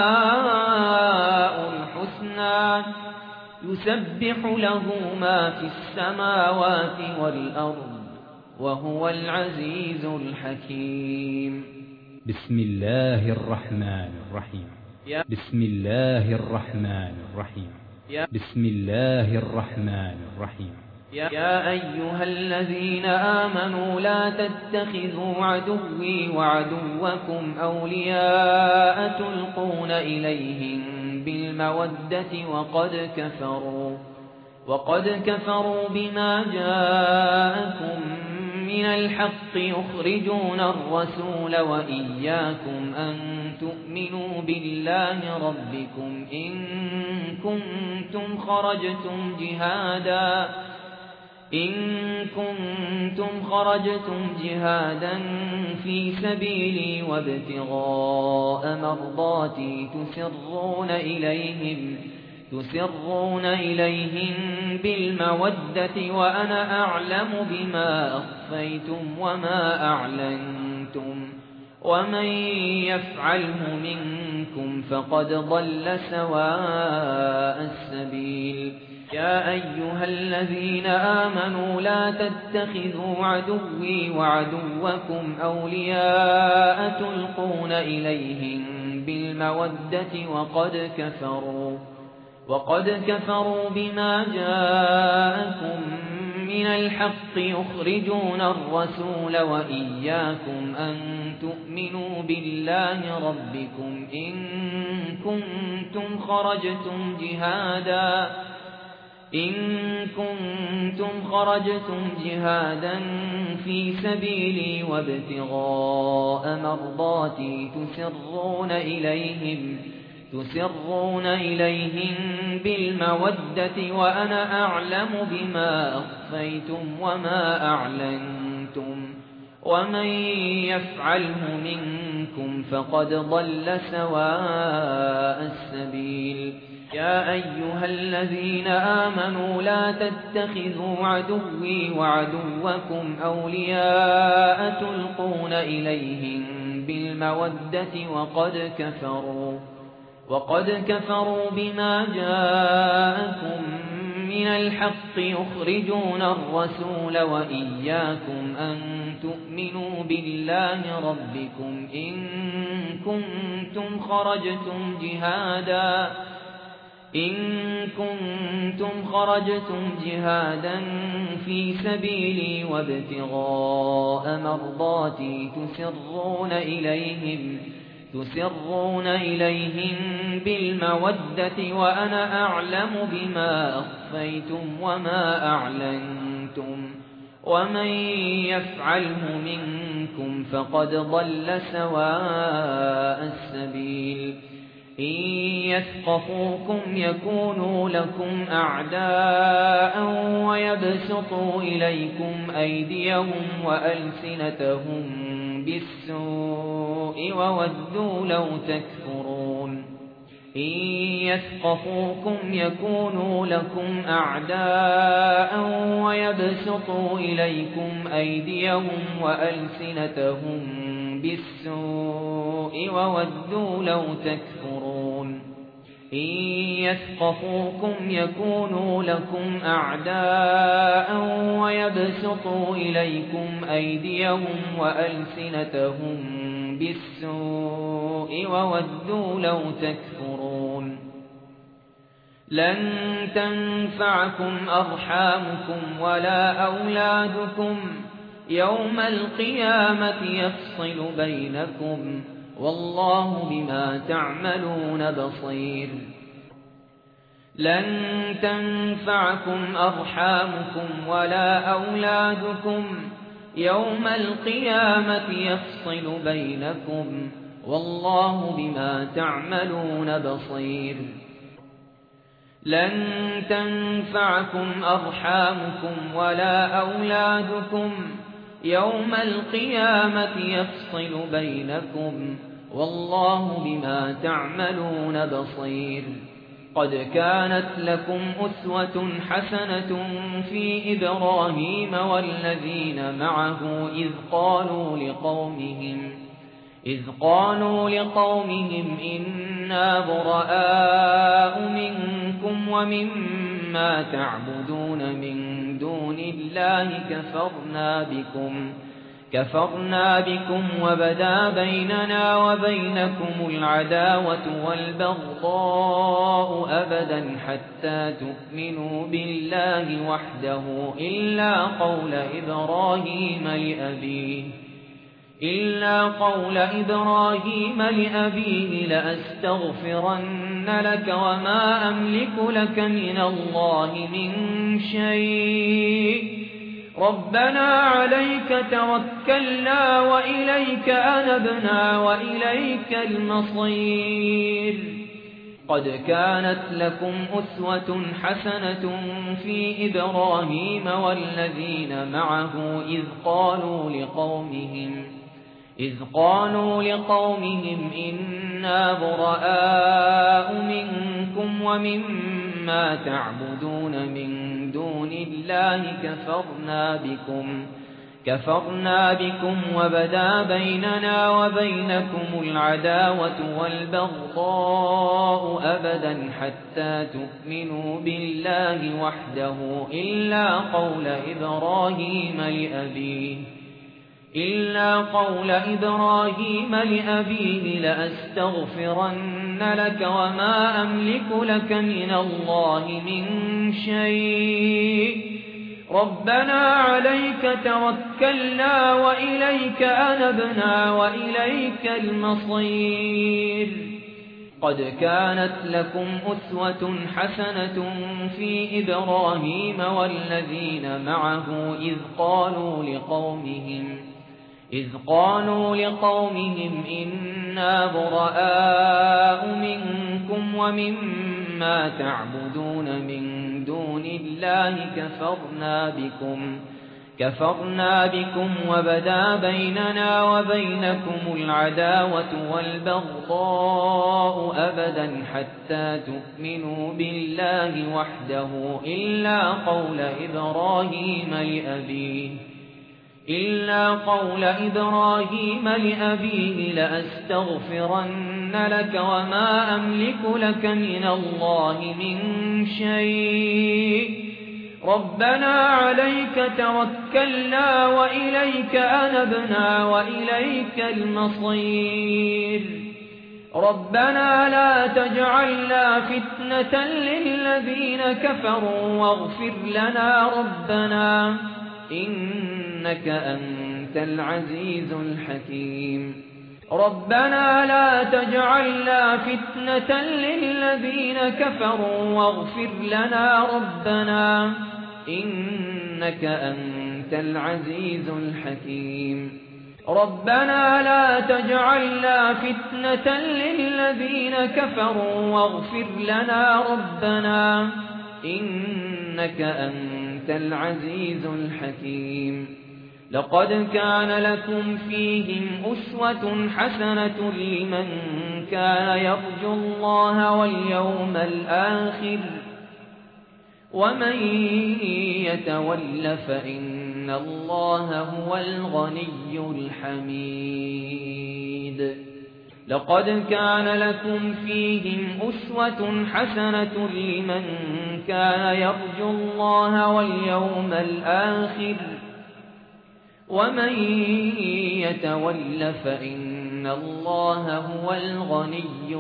الحسنى يسبح له ما في السماوات والأرض وهو العزيز الحكيم بسم الله الرحمن الرحيم بسم الله الرحمن الرحيم بسم الله الرحمن الرحيم يا أيها الذين آمنوا لا تتخذوا عدوي وعدوكم أولياء تلقون إليهم بالمودة وقد كفروا بما جاءكم من الحق يخرجون الرسول وإياكم أن تؤمنوا بالله ربكم إن كنتم خرجتم جهادا في سبيلي وابتغاء مرضاتي تسرون إليهم بالمودة وأنا أعلم بما أخفيتم وما أعلنتم ومن يفعله منكم فقد ضل سواء السبيل يا أيها الذين آمنوا لا تتخذوا عدوي وعدوكم أولياء تلقون إليهم بالمودة وقد كفروا بما جاءكم من الحق يخرجون الرسول وإياكم أن تؤمنوا بالله ربكم إن كنتم خرجتم جهادا في سبيلي وابتغاء مرضاتي تسرون إليهم بالمودة وأنا أعلم بما أخفيتم وما أعلنتم ومن يفعله منكم فقد ضل سواء السبيل يا أيها الذين آمنوا لا تتخذوا عدوي وعدوكم أولياء تلقون إليهم بالمودة وقد كفروا بما جاءكم من الحق يخرجون الرسول وإياكم أن تؤمنوا بالله ربكم إن كنتم خرجتم جهادا في سبيلي وابتغاء مرضاتي تسرون إليهم بالمودة وأنا أعلم بما أخفيتم وما أعلنتم ومن يفعله منكم فقد ضل سواء السبيل إن يثقفوكم يكونوا لكم أعداء ويبسطوا إليكم أيديهم وألسنتهم بالسوء وودوا لو تكفرون إن يثقفوكم يكونوا لكم أعداء ويبسطوا إليكم أيديهم وألسنتهم بالسوء وودوا لو تكفرون إن يثقفوكم يكونوا لكم أعداء ويبسطوا إليكم أيديهم وألسنتهم بالسوء وودوا لو تكفرون لن تنفعكم أرحامكم ولا أولادكم يوم القيامة يفصل بينكم والله بما تعملون بصير لن تنفعكم أرحامكم ولا أولادكم يوم القيامة يفصل بينكم والله بما تعملون بصير لن تنفعكم أرحامكم ولا أولادكم يوم القيامة يفصل بينكم والله بما تعملون بصير قد كانت لكم أسوة حسنة في إبراهيم والذين معه إذ قالوا لقومهم إنا براء منكم ومما تعبدون من دون الله كفرنا بكم وبدا بيننا وبينكم العداوة والبغضاء أبدا حتى تؤمنوا بالله وحده إلا قول إبراهيم لأبيه لأستغفرن لك وما أملك لك من الله من شيء ربنا عليك توكلنا وإليك أنبنا وإليك المصير قد كانت لكم أسوة حسنة في إبراهيم والذين معه إذ قالوا لقومهم إنا براء منكم ومما تعبدون من دون الله كفرنا بكم وبدا بيننا وبينكم العداوة والبغضاء أبدا حتى تؤمنوا بالله وحده إلا قول إبراهيم لأبيه لأستغفرن لك وما أملك لك من الله من شيء ربنا عليك توكلنا وإليك أنبنا وإليك المصير قد كانت لكم أسوة حسنة في إبراهيم والذين معه إذ قالوا لقومهم إنا براء منكم ومما تعبدون من دون الله كفرنا بكم وبدا بيننا وبينكم العداوة والبغضاء أبدا حتى تؤمنوا بالله وحده إلا قول إبراهيم لأبيه لأستغفرن لك وما أملك لك من الله من شيء ربنا عليك توكلنا وإليك أنبنا وإليك المصير ربنا لا تجعلنا فتنة للذين كفروا واغفر لنا ربنا إنك أنت العزيز الحكيم ربنا لا تجعلنا فتنة للذين كفروا واغفر لنا ربنا إنك أنت العزيز الحكيم ربنا لا تجعلنا فتنة للذين كفروا واغفر لنا ربنا إنك أنت العزيز الحكيم لقد كان لكم فيهم أسوة حسنة لمن كان يرجو الله واليوم الآخر ومن يتول فإن الله هو الغني الحميد لقد كان لكم فيهم أسوة حسنة لمن كان يرجو الله واليوم الآخر ومن يتول فإن الله هو الغني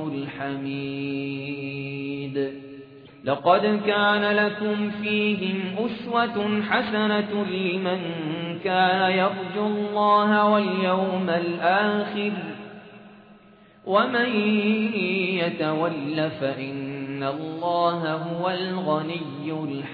الحميد لقد كان لكم فيهم أسوة حسنة لمن كان يرجو الله واليوم الآخر ومن يتول فإن الله هو الغني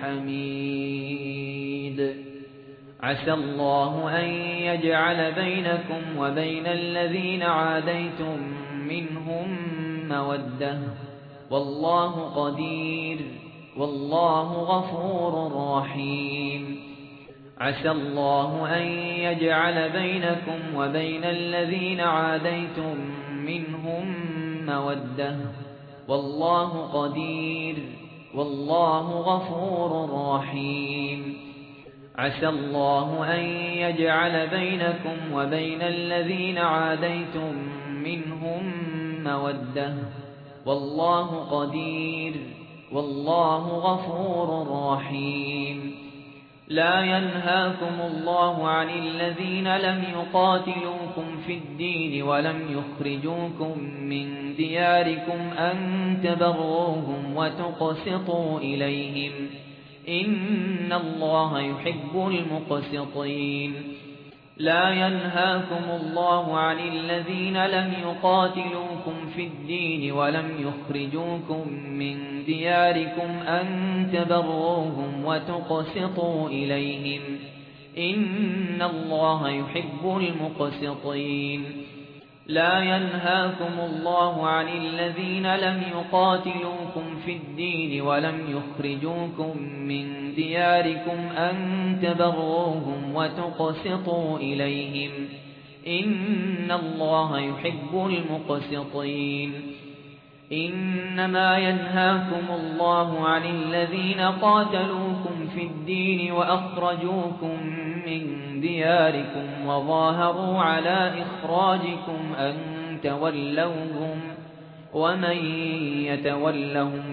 الحميد عسى الله أن يجعل بينكم وبين الذين عاديتم منهم مودة والله قدير والله غفور رحيم عسى الله أن يجعل بينكم وبين الذين عاديتم منهم مودة والله قدير والله غفور رحيم عسى الله أن يجعل بينكم وبين الذين عاديتم منهم مودة والله قدير والله غفور رحيم لا ينهاكم الله عن الذين لم يقاتلوكم في الدين ولم يخرجوكم من دياركم أن تبروهم وتقسطوا إليهم إن الله يحب المقسطين لا ينهاكم الله عن الذين لم يقاتلوكم في الدين ولم يخرجوكم من دياركم أن تبروهم وتقسطوا إليهم إن الله يحب المقسطين لا ينهاكم الله عن الذين لم يقاتلوكم في الدين ولم يخرجوكم من دياركم أن تبروهم وتقسطوا إليهم إن الله يحب المقسطين إنما ينهاكم الله عن الذين قاتلوكم في الدين وأخرجوكم من دياركم وظاهروا على إخراجكم أن تولوهم ومن يتولهم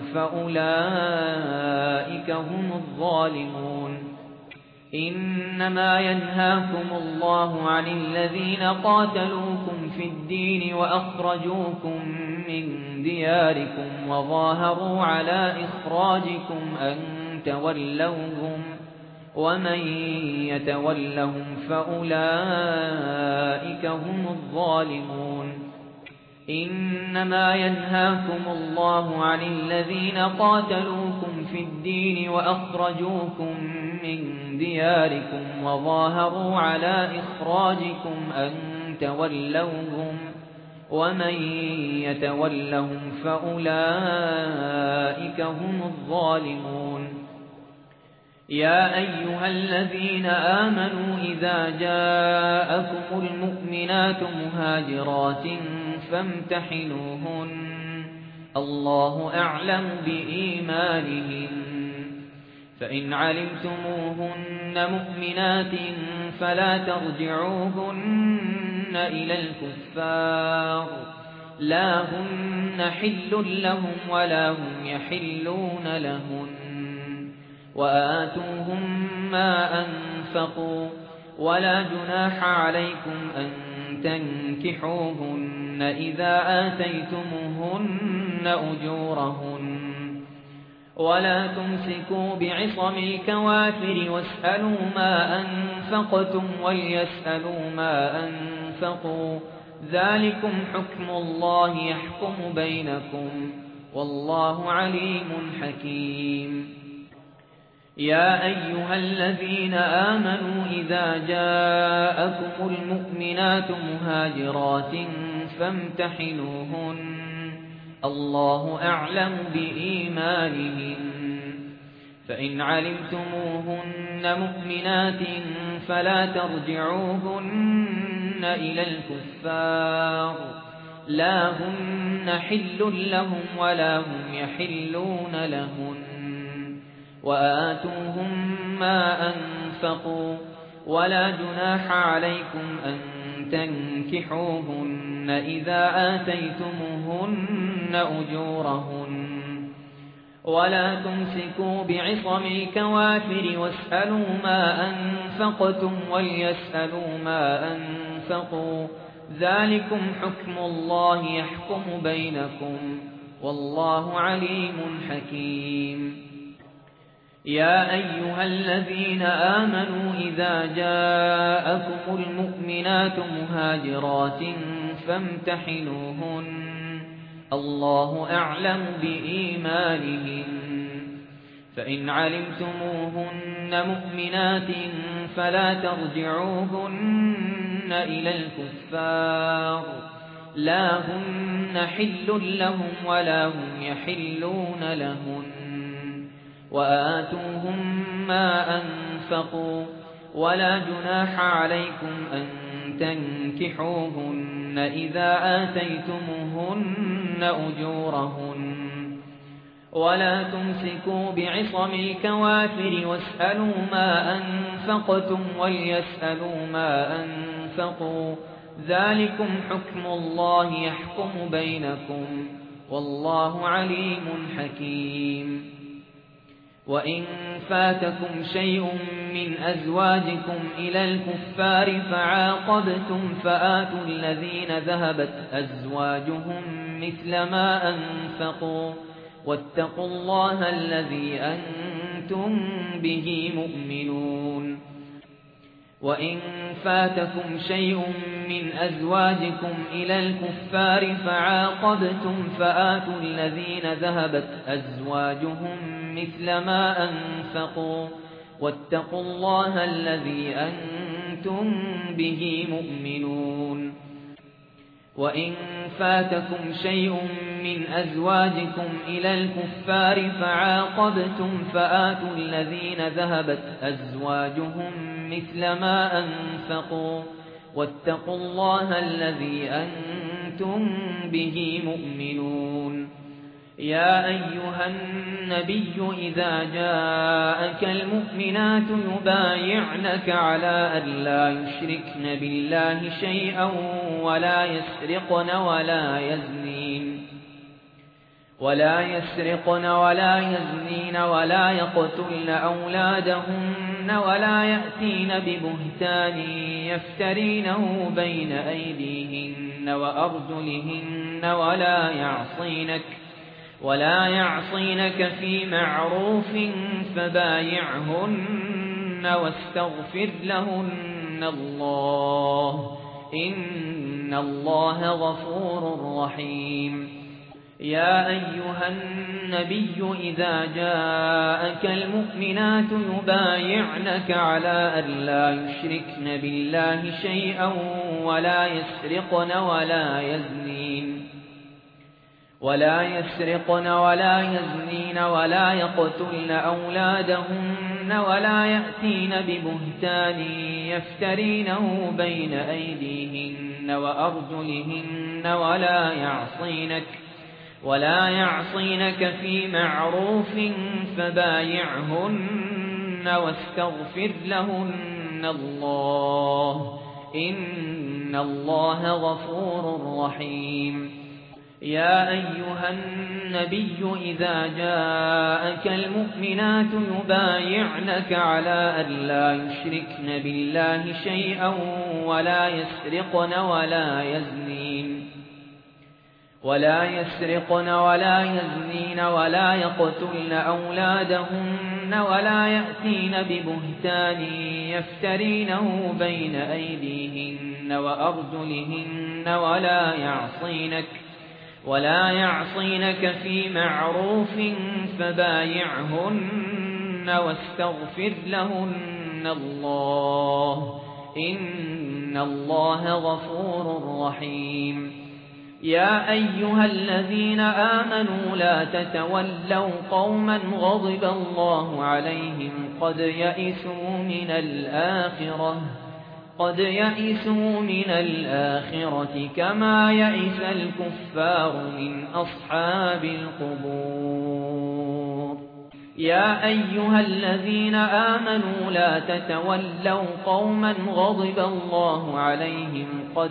فأولئك هم الظالمون إنما ينهاكم الله عن الذين قاتلوكم في الدين وأخرجوكم من دياركم وظاهروا على إخراجكم أن تولوهم ومن يتولهم فأولئك هم الظالمون إنما ينهاكم الله عن الذين قاتلوكم في الدين وأخرجوكم من دياركم وظاهروا على إخراجكم أن تولوهم ومن يتولهم فأولئك هم الظالمون يا أيها الذين آمنوا إذا جاءكم المؤمنات مهاجرات فامتحنوهن الله أعلم بإيمانهن فإن علمتموهن مؤمنات فلا ترجعوهن إلى الكفار لا هن حل لهم ولا هم يحلون لهن وآتوهم ما أنفقوا ولا جناح عليكم أن تنكحوهن إذا آتيتموهن أجورهن ولا تمسكوا بعصم الكوافر واسألوا ما أنفقتم وليسألوا ما أنفقوا ذلكم حكم الله يحكم بينكم والله عليم حكيم يا أيها الذين آمنوا إذا جاءكم المؤمنات مهاجرات فامتحنوهن الله أعلم بإيمانهن فإن علمتموهن مؤمنات فلا ترجعوهن إلى الكفار لا هن حل لهم ولا هم يحلون لهن وآتوهم ما أنفقوا ولا جناح عليكم أن تنكحوهن إذا آتيتموهن أجورهن ولا تمسكوا بعصم الكوافر واسألوا ما أنفقتم وليسألوا ما أنفقوا ذلكم حكم الله يحكم بينكم والله عليم حكيم يا أيها الذين آمنوا إذا جاءكم المؤمنات مهاجرات فامتحنوهن الله أعلم بإيمانهن فإن علمتموهن مؤمنات فلا ترجعوهن إلى الكفار لا هن حل لهم ولا هم يحلون لهن وآتوهم ما أنفقوا ولا جناح عليكم أن تنكحوهن إذا آتيتموهن أجورهن ولا تمسكوا بعصم الكوافر واسألوا ما أنفقتم وليسألوا ما أنفقوا ذلكم حكم الله يحكم بينكم والله عليم حكيم وإن فاتكم شيء من أزواجكم إلى الكفار فعاقبتم فآتوا الذين ذهبت أزواجهم مثل ما أنفقوا واتقوا الله الذي أنتم به مؤمنون وإن فاتكم شيء من أزواجكم إلى الكفار فعاقبتم فآتوا الذين ذهبت أزواجهم مثل ما أنفقوا واتقوا الله الذي أنتم به مؤمنون وإن فاتكم شيء من أزواجكم إلى الكفار فعاقبتم فآتوا الذين ذهبت أزواجهم مثل ما أنفقوا واتقوا الله الذي أنتم به مؤمنون يا أيها النبي إذا جاءك المؤمنات يبايعنك على أن لا يشركن بالله شيئا ولا يسرقن ولا يزنين ولا يقتلن أولادهن ولا يأتين ببهتان يفترينه بين أيديهن وأرجلهن ولا يعصينك في معروف فبايعهن واستغفر لهن الله إن إن الله غفور رحيم. يا أيها النبي إذا جاءك المؤمنات يبايعنك على أن لا يشركن بالله شيئا ولا يسرقن ولا يزنين ولا يقتلن أولادهن ولا يأتين ببهتان يفترينه بين أيديهن وأرجلهن ولا يعصينك في معروف فبايعهن واستغفر لهن الله إن الله غفور رحيم. يا أيها النبي إذا جاءك المؤمنات يبايعنك على أن لا يشركن بالله شيئا ولا يسرقن ولا يزنين ولا يقتلن أولادهن ولا يأتين ببهتان يفترينه بين أيديهن وأرجلهن ولا يعصينك في معروف فبايعهن واستغفر لهن الله إن الله غفور رحيم. يا أيها الذين آمنوا لا تتولوا قوما غضب الله عليهم قد يئسوا من الآخرة كما يئس الكفار من أصحاب القبور. يا أيها الذين آمنوا لا تتولوا قوما غضب الله عليهم قد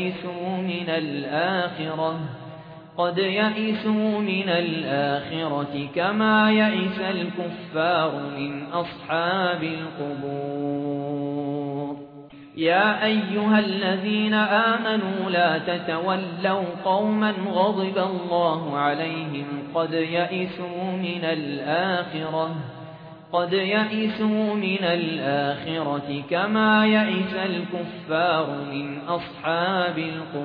يئسوا من الآخرة كما يئس الكفار من أصحاب القبور. يا أيها الذين آمنوا لا تتولوا قوما غضب الله عليهم قد يئسوا من الآخرة كما يئس الكفار من أصحاب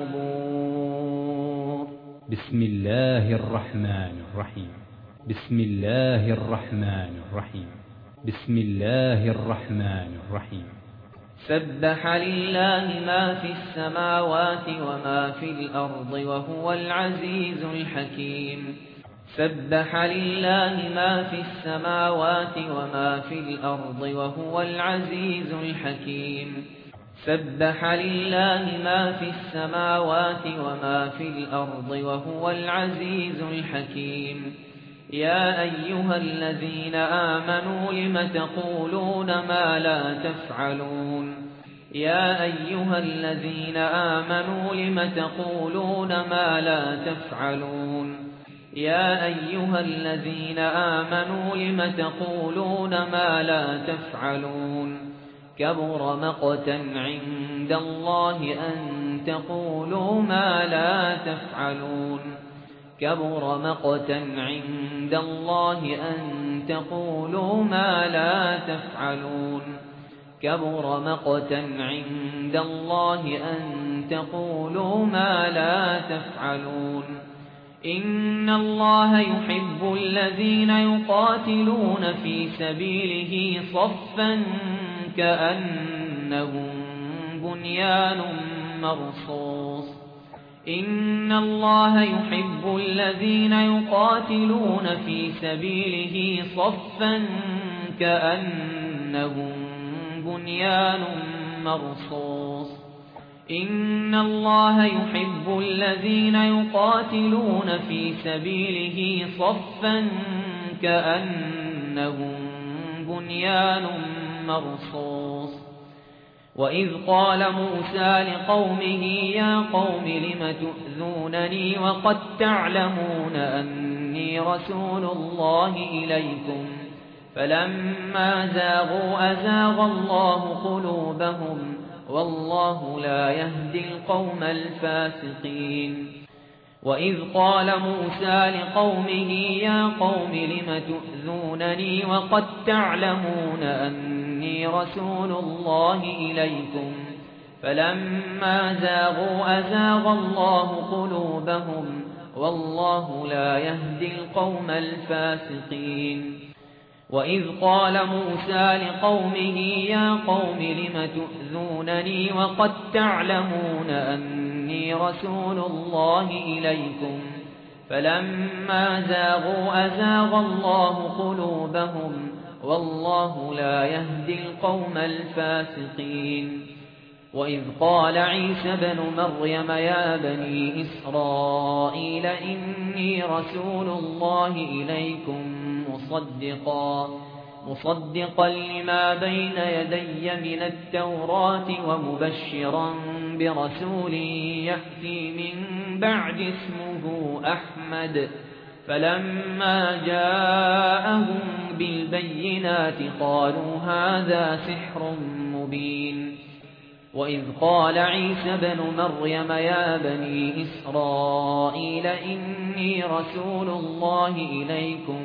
القبور. بسم الله الرحمن الرحيم. بسم الله الرحمن الرحيم. بسم الله الرحمن الرحيم. سبح لله ما في السماوات وما في الأرض وهو العزيز الحكيم. سبح لله ما في السماوات وما في الأرض وهو العزيز الحكيم. سبح لله ما في السماوات وما في الأرض وهو العزيز الحكيم. يا أيها الذين آمنوا لم تقولون ما لا تفعلون. يا أيها الذين آمنوا لم تقولون ما لا تفعلون. يا أيها الذين آمنوا لم تقولون ما لا تفعلون. كبر مقتا عند الله أن تقولوا ما لا تفعلون. كبر مقتا عند الله أن تقولوا ما لا تفعلون. كبر مقتا عند الله أن تقولوا ما لا تفعلون. إن الله يحب الذين يقاتلون في سبيله صفا كأنهم بنيان مرصوص. إن الله يحب الذين يقاتلون في سبيله صفا كأنهم بنيان مرصوص. إن الله يحب الذين يقاتلون في سبيله صفا كأنهم بنيان مرصوص. وإذ قال موسى لقومه يا قوم لم تؤذونني وقد تعلمون أني رسول الله إليكم فلما زاغوا أزاغ الله قلوبهم والله لا يهدي القوم الفاسقين. وإذ قال موسى لقومه يا قوم لم تؤذونني وقد تعلمون أني رسول الله إليكم فلما زاغوا أزاغ الله قلوبهم والله لا يهدي القوم الفاسقين وإذ قال موسى لقومه يا قوم لم تؤذونني وقد تعلمون أني رسول الله إليكم فلما زاغوا أزاغ الله قلوبهم والله لا يهدي القوم الفاسقين وإذ قال عيسى بن مريم يا بني إسرائيل إني رسول الله إليكم مصدقا لما بين يدي من التوراة ومبشرا برسول يأتي من بعد اسمه أحمد فلما جاءهم بالبينات قالوا هذا سحر مبين وإذ قال عيسى بن مريم يا بني إسرائيل إني رسول الله إليكم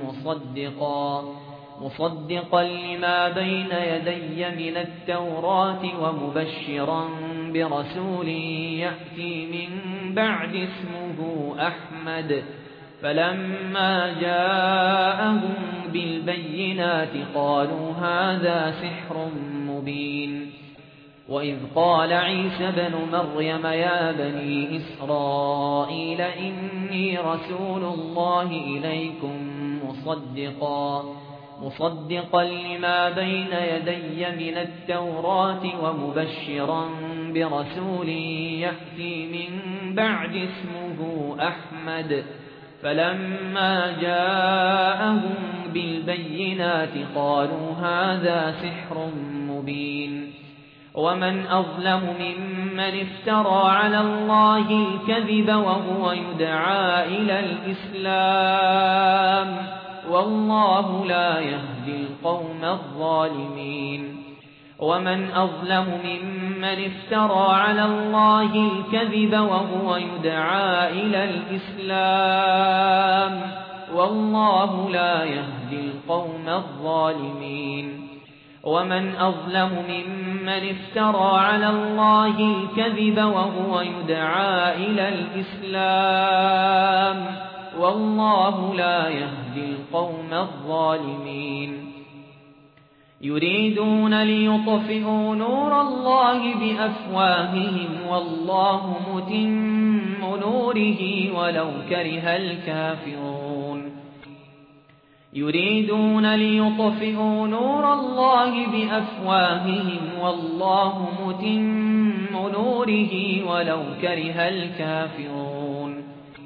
مصدقا لما بين يدي من التوراة ومبشرا برسول يأتي من بعد اسمه أحمد فلما جاءهم بالبينات قالوا هذا سحر مبين وإذ قال عيسى بن مريم يا بني إسرائيل إني رسول الله إليكم مصدقا لما بين يدي من التوراة ومبشرا برسول يأتي من بعد اسمه أحمد فلما جاءهم بالبينات قالوا هذا سحر مبين ومن أظلم ممن افترى على الله الكذب وهو يدعى إلى الإسلام والله لا يهدي القوم الظالمين ومن أظلم ممن افترى على الله الكذب وهو يدعى إلى الإسلام والله لا يهدي القوم الظالمين ومن أظلم ممن افترى على الله الكذب وهو يدعى إلى الإسلام والله لا يهدي القوم الظالمين يريدون ليطفئوا نور الله بأفواههم والله متم نوره ولو كره الكافرون يريدون ليطفئوا نور الله بأفواههم والله متم نوره ولو كره الكافرون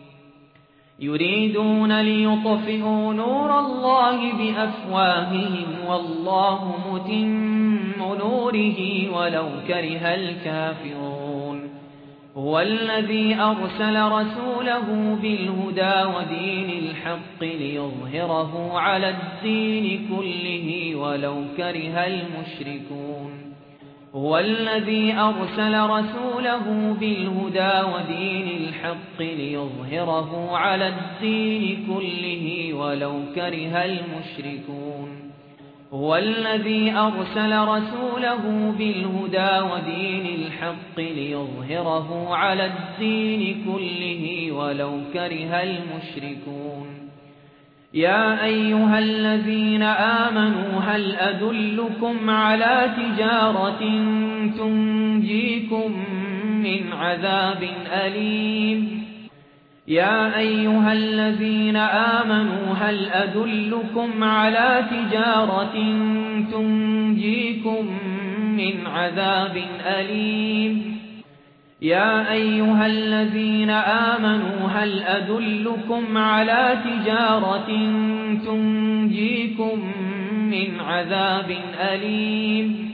يريدون ليطفئوا نور الله بأفواههم والله متم نوره ولو كره الكافرون هو الذي أرسل رسوله بالهدى ودين الحق ليظهره على الدين كله ولو كره المشركون هو الذي أرسل رسوله بالهدى ودين الحق ليظهره على الدين كله ولو كره المشركون هو الذي أرسل رسوله بالهدى ودين الحق ليظهره على الدين كله ولو كره المشركون يا أيها الذين آمنوا هل أدلكم على تجارة تنجيكم من عذاب أليم يا أيها الذين آمنوا هل أدلكم على تجارة تنجيكم من عذاب أليم يا أيها الذين آمنوا هل أدلكم على تجارة تنجيكم من عذاب أليم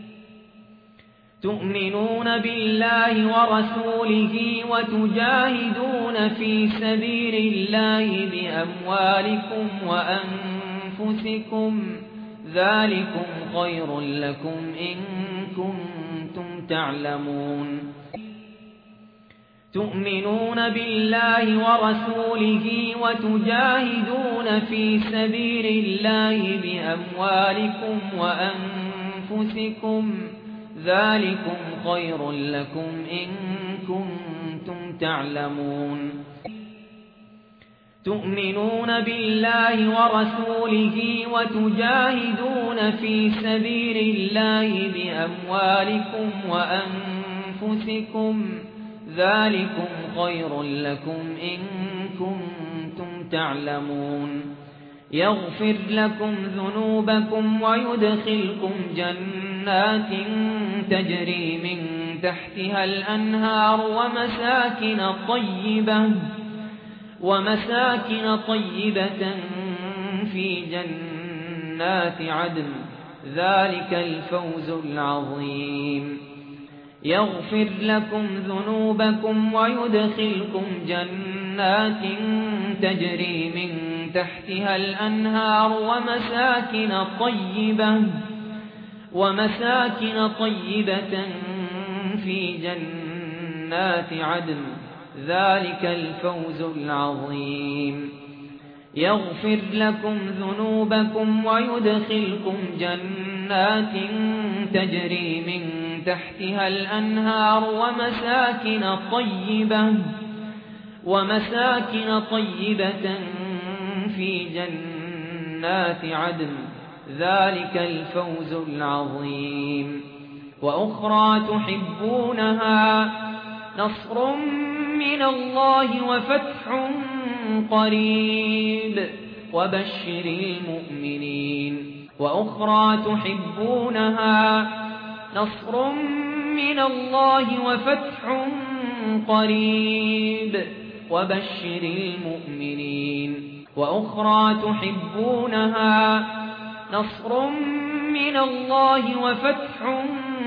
تؤمنون بالله ورسوله وتجاهدون في سبيل الله بأموالكم وأنفسكم ذلكم خير لكم إن كنتم تعلمون تؤمنون بالله ورسوله وتجاهدون في سبيل الله بأموالكم وأنفسكم ذلكم خير لكم إن كنتم تعلمون تؤمنون بالله ورسوله وتجاهدون في سبيل الله بأموالكم وأنفسكم ذلكم خير لكم إن كنتم تعلمون يغفر لكم ذنوبكم ويدخلكم جنات تجري من تحتها الأنهار ومساكن طيبة في جنات عدن ذلك الفوز العظيم يغفر لكم ذنوبكم ويدخلكم جنات تجري من تحتها الأنهار ومساكن طيبة في جنات عدن ذلك الفوز العظيم يغفر لكم ذنوبكم ويدخلكم جنات تجري من تحتها الأنهار ومساكن طيبة في جنات عدن ذلك الفوز العظيم وأخرى تحبونها نصر من الله وفتح قريب وبشر المؤمنين وأخرى تحبونها نصر من الله وفتح قريب وبشر المؤمنين وأخرى تحبونها نصر من الله وفتح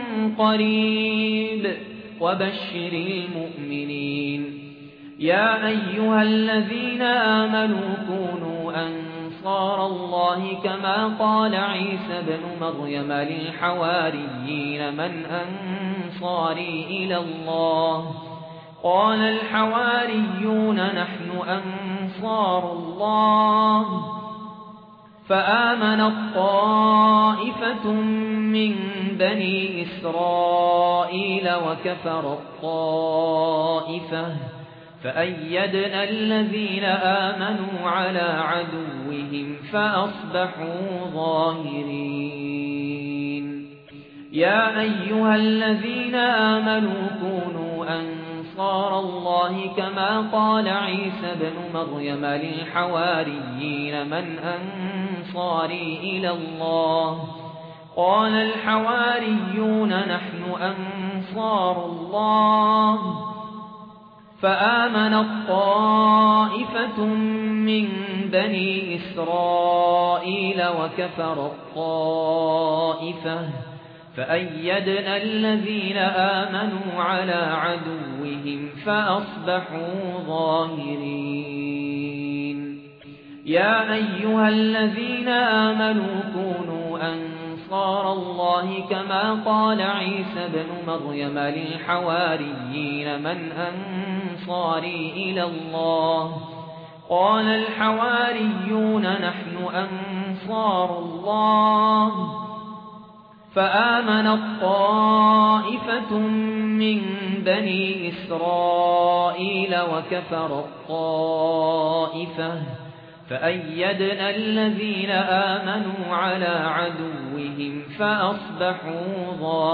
قريب وبشر المؤمنين يا أيها الذين آمنوا كونوا أنصار الله كما قال عيسى بن مريم للحواريين من أنصاري إلى الله قال الحواريون نحن أنصار الله فآمنت طائفة من بني إسرائيل وكفرت طائفة فأيدنا الذين آمنوا على عدوهم فأصبحوا ظاهرين يا أيها الذين آمنوا كونوا أنصار الله كما قال عيسى بن مريم للحواريين من أنصاري إلى الله قال الحواريون نحن أنصار الله فآمنت طائفة من بني إسرائيل وكفرت طائفة فأيدنا الذين آمنوا على عدوهم فأصبحوا ظاهرين يا أيها الذين آمنوا كونوا أنصار الله كما قال عيسى بن مريم للحواريين من أنصاري إلى الله قال الحواريون نحن أنصار الله فآمنت طائفة من بني إسرائيل وكفرت طائفة فأيدنا الذين آمنوا على عدوهم فأصبحوا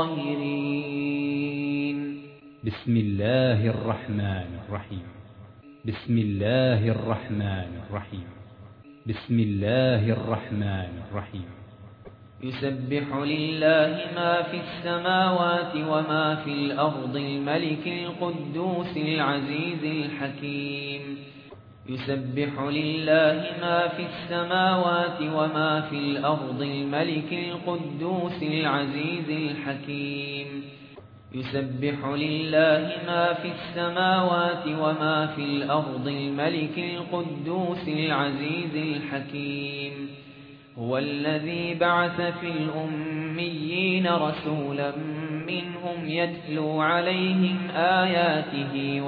ظاهرين بسم الله الرحمن الرحيم بسم الله الرحمن الرحيم بسم الله الرحمن الرحيم يسبح لله ما في السماوات وما في الأرض الملك القدوس العزيز الحكيم يسبح لله ما في السماوات وما في الأرض الملك القدوس العزيز الحكيم يسبح لله ما في السماوات وما في الأرض الملك القدوس العزيز الحكيم هو الذي بعث في الأميين رسولا منهم يتلو عليهم آياته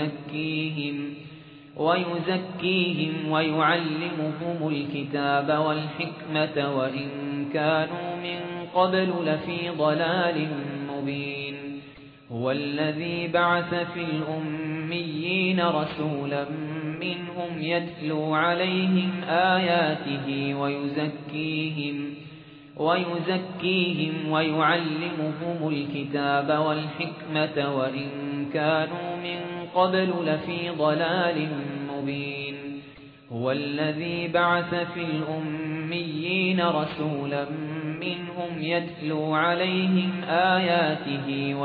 ويزكيهم ويعلمهم الكتاب والحكمة وإن كانوا من قبل لفي ضلال مبين مبين هو الذي بعث في الأميين رسولا منهم يتلو عليهم آياته ويزكيهم ويعلمهم الكتاب والحكمة وإن كانوا من قبل لفي ضلال مبين هو الذي بعث في الأميين رسولا منهم يتلو عليهم آياته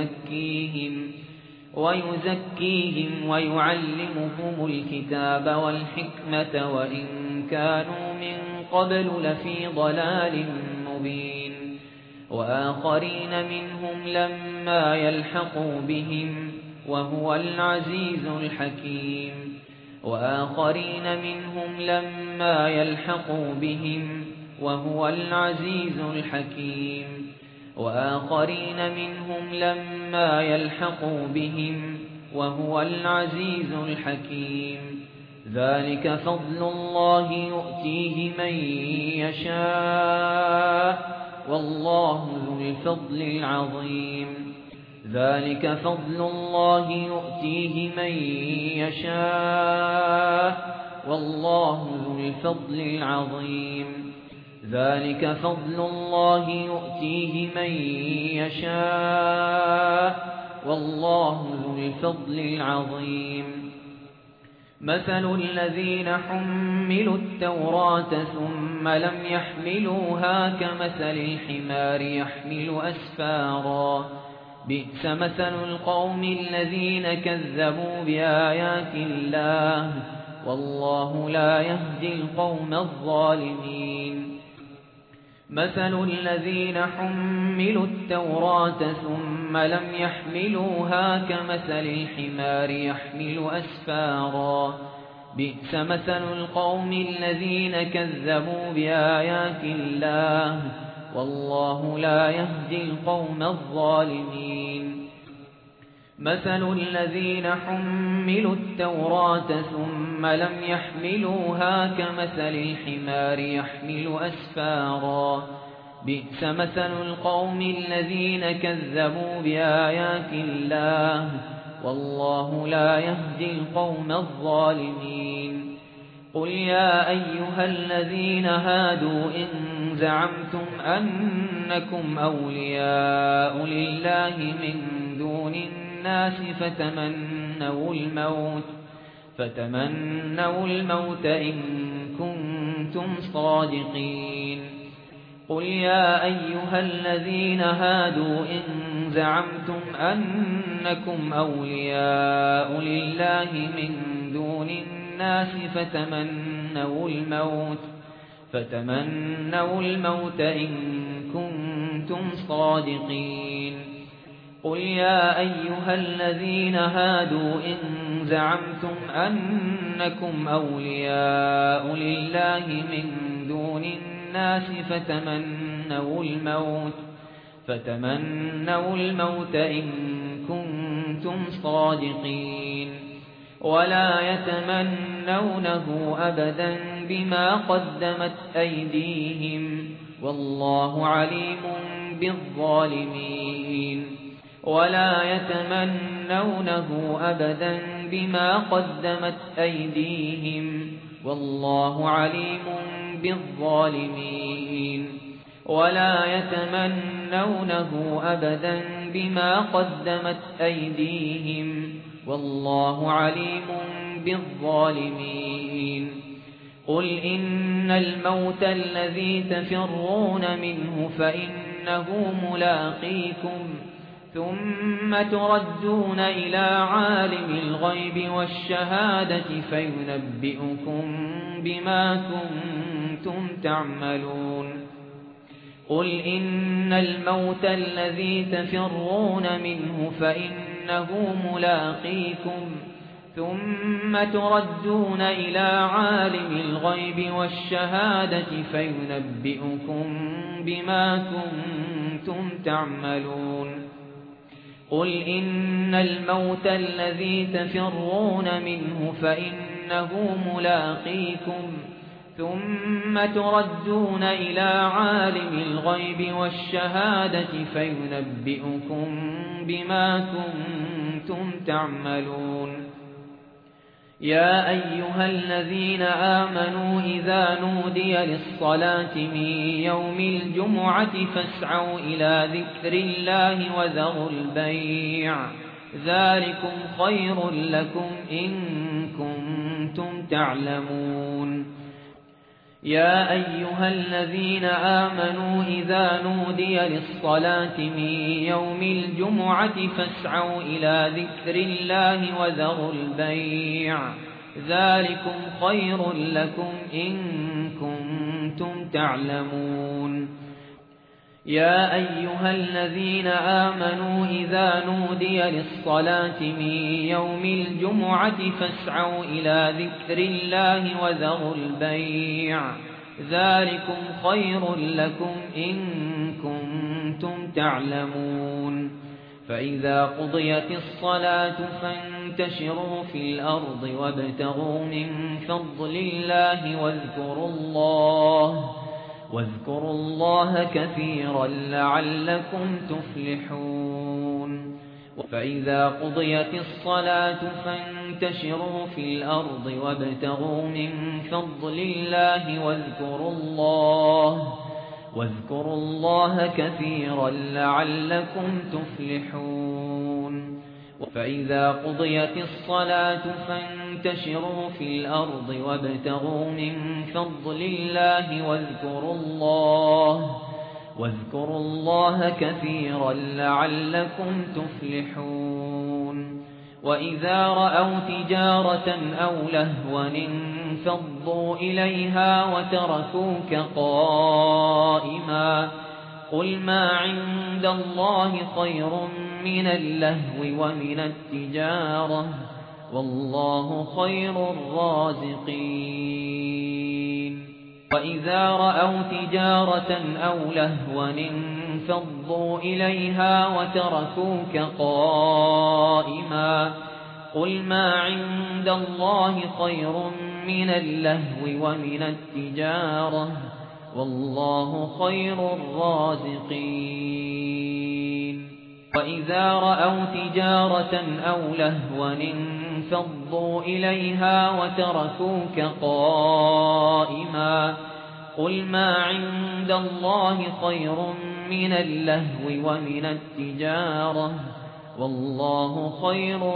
ويزكيهم ويعلمهم الكتاب والحكمة وإن كانوا من قبل لفي ضلال مبين وآخرين منهم لما يلحقوا بهم وهو العزيز الحكيم وآخرين منهم لما يلحقوا بهم وهو العزيز الحكيم وآخرين منهم لما يلحقوا بهم وهو العزيز الحكيم ذلك فضل الله يؤتيه من يشاء والله ذو الفضل العظيم ذلك فضل الله يؤتيه من يشاء والله ذو الفضل العظيم ذلك فضل الله يؤتيه من يشاء والله ذو الفضل العظيم مثل الذين حملوا التوراة ثم لم يحملوها كمثل الحمار يحمل أسفارا بئس مثل القوم الذين كذبوا بآيات الله والله لا يهدي القوم الظالمين مثل الذين حملوا التوراة ثم لم يحملوها كمثل الحمار يحمل أسفارا بئس مثل القوم الذين كذبوا بآيات الله والله لا يهدي القوم الظالمين مثل الذين حملوا التوراة ثم لم يحملوها كمثل الحمار يحمل أسفارا بئس مثل القوم الذين كذبوا بآيات الله والله لا يهدي القوم الظالمين قل يا أيها الذين هادوا إن زعمتم أنكم أولياء لله من دون الناس فتمنوا الموت إن كنتم صادقين قل يا أيها الذين هادوا إن زعمتم أنكم أولياء لله من دون الناس فتمنوا الموت إن كنتم صادقين قل يا أيها الذين هادوا إن زعمتم أنكم أولياء لله من دون الناس فتمنوا الموت إن كنتم صادقين ولا يتمنونه أبدا بما قدمت أيديهم والله عليم بالظالمين ولا يتمنونه أبدا بما قدمت أيديهم والله عليم بالظالمين ولا يتمنونه أبدا بما قدمت أيديهم والله عليم بالظالمين قل إن الموت الذي تفرون منه فإنه ملاقيكم ثم تردون إلى عالم الغيب والشهادة فينبئكم بما كنتم تعملون قل إن الموت الذي تفرون منه فإنه ملاقيكم ثم تردون إلى عالم الغيب والشهادة فينبئكم بما كنتم تعملون قل إن الموت الذي تفرون منه فإنه ملاقيكم ثم تردون إلى عالم الغيب والشهادة فينبئكم بما كنتم تعملون يا أيها الذين آمنوا إذا نودي للصلاة من يوم الجمعة فاسعوا إلى ذكر الله وذروا البيع ذلكم خير لكم إن كنتم تعلمون يا أيها الذين آمنوا إذا نودي للصلاة من يوم الجمعة فاسعوا إلى ذكر الله وذروا البيع ذلكم خير لكم إن كنتم تعلمون يا أيها الذين آمنوا إذا نودي للصلاة من يوم الجمعة فاسعوا إلى ذكر الله وذروا البيع ذلكم خير لكم إن كنتم تعلمون فإذا قضيت الصلاة فانتشروا في الأرض وابتغوا من فضل الله واذكروا الله كثيرا لعلكم تفلحون فإذا قضيت الصلاة فانتشروا في الأرض وابتغوا من فضل الله واذكروا الله كثيرا لعلكم تفلحون فإذا قضيت الصلاة فانتشروا في الأرض وابتغوا من فضل الله واذكروا الله كثيرا لعلكم تفلحون وإذا رأوا تجارة أو لهوا انفضوا إليها وتركوك قائما قل ما عند الله خير من اللهو ومن التجارة والله خير الرازقين وإذا رأوا تجارة أو لهوا انفضوا إليها وتركوك قائما قل ما عند الله خير من اللهو ومن التجارة والله خير الرازقين وإذا رأوا تجارة أو لهوا انفضوا إليها وتركوك قائما قل ما عند الله خير من اللهو ومن التجارة والله خير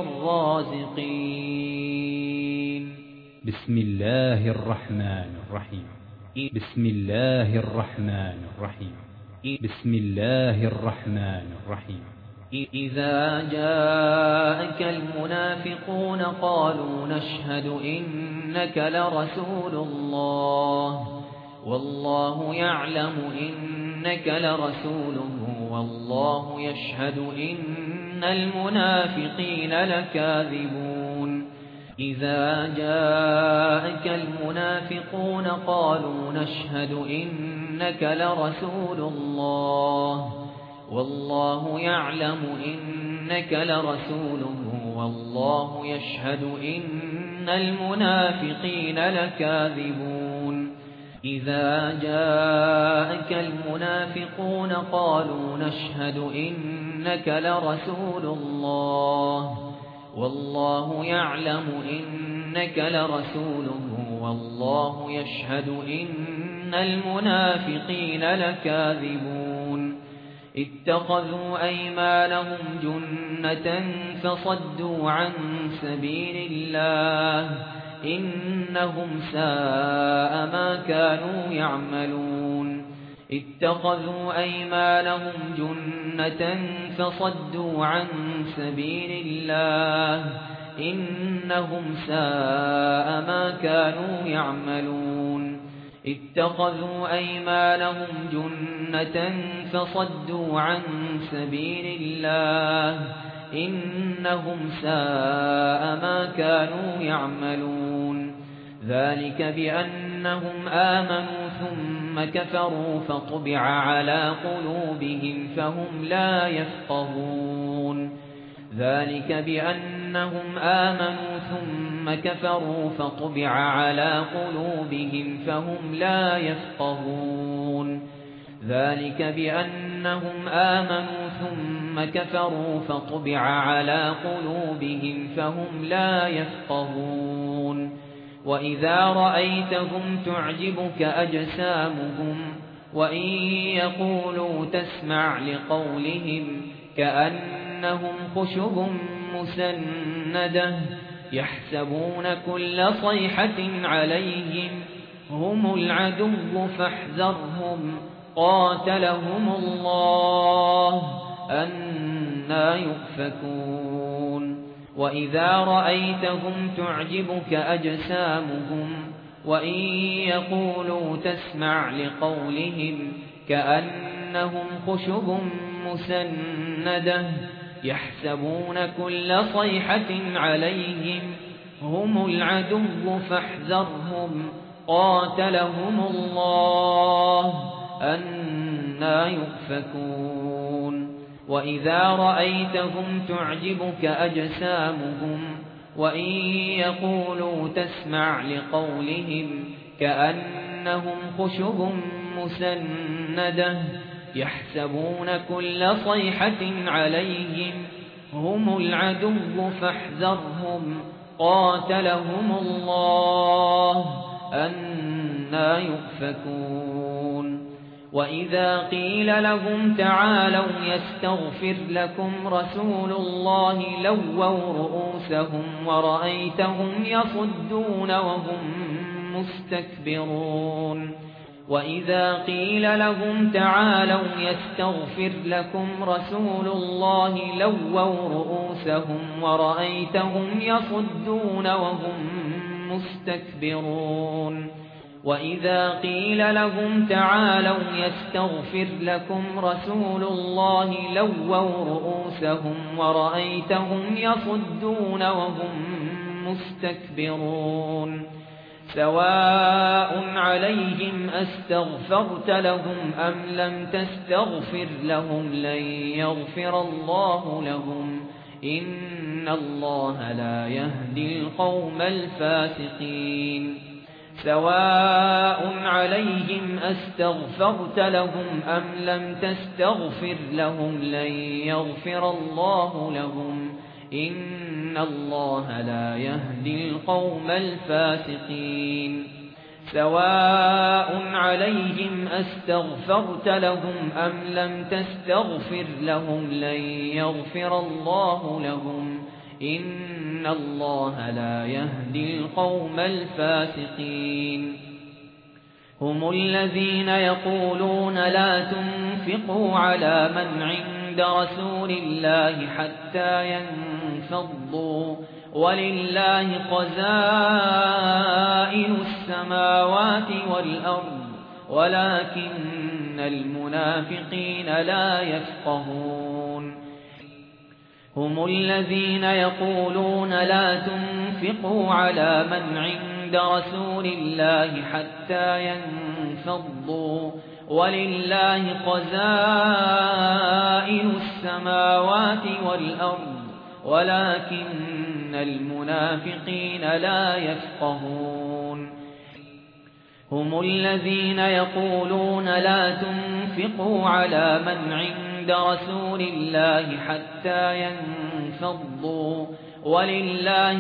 الرازقين بسم الله الرحمن الرحيم بسم الله الرحمن الرحيم بسم الله الرحمن الرحيم إذا جاءك المنافقون قالوا نشهد إنك لرسول الله والله يعلم إنك لرسوله والله يشهد إن المنافقين لكاذبون إذا جاءك المنافقون قالوا نشهد إنك لرسول الله والله يعلم إنك لرسوله والله يشهد إن المنافقين لكاذبون إذا جاءك المنافقون قالوا نشهد إنك لرسول الله والله يعلم إنك لرسوله والله يشهد إن المنافقين لكاذبون اتخذوا أيمانهم جنة فصدوا عن سبيل الله إنهم ساء ما كانوا يعملون اتخذوا أيمانهم جنة فصدوا عن سبيل الله إنهم ساء ما كانوا يعملون اتخذوا أيمانهم جنة فصدوا عن سبيل الله إنهم ساء ما كانوا يعملون ذلك بأنهم آمنوا ثم كفروا فطبع على قلوبهم فهم لا يفقهون ذلك بأنهم آمنوا ثم ثم كفروا فطبع على قلوبهم فهم لا يفقهون ذلك بأنهم آمنوا ثم كفروا فطبع على قلوبهم فهم لا يفقهون وإذا رأيتهم تعجبك أجسامهم وإن يقولوا تسمع لقولهم كأنهم خشب مسندة يحسبون كل صيحة عليهم هم العدو فاحذرهم قاتلهم الله أنى يؤفكون وإذا رأيتهم تعجبك أجسامهم وإن يقولوا تسمع لقولهم كأنهم خشب مسندة يحسبون كل صيحة عليهم هم العدو فاحذرهم قاتلهم الله أنى يؤفكون وإذا رأيتهم تعجبك أجسامهم وإن يقولوا تسمع لقولهم كأنهم خشب مسندة يحسبون كل صيحة عليهم هم العدو فاحذرهم قاتلهم الله أنى يؤفكون وإذا قيل لهم تعالوا يستغفر لكم رسول الله لووا رؤوسهم ورأيتهم يصدون وهم مستكبرون وإذا قيل لهم تعالوا يستغفر لكم رسول الله لووا رؤوسهم ورأيتهم يصدون وهم مستكبرون وإذا قيل لهم تعالوا يستغفر لكم رسول الله لووا رؤوسهم ورأيتهم يصدون وهم مستكبرون سواء عليهم أستغفرت لهم أم لم تستغفر لهم لن يغفر الله لهم إن الله لا يهدي القوم الفاسقين سواء عليهم أستغفرت لهم أم لم تستغفر لهم لن يغفر الله لهم إن الله لا يهدي القوم الفاسقين سواء عليهم أستغفرت لهم أم لم تستغفر لهم لن يغفر الله لهم إن الله لا يهدي القوم الفاسقين هم الذين يقولون لا تنفقوا على من عند رسول الله حتى ينفضوا ولله خزائن السماوات والأرض ولكن المنافقين لا يفقهون هم الذين يقولون لا تنفقوا على من عند رسول الله حتى ينفضوا ولله خزائن السماوات والأرض ولكن المنافقين لا يفقهون هم الذين يقولون لا تنفقوا على من عند رسول الله حتى ينفضوا ولله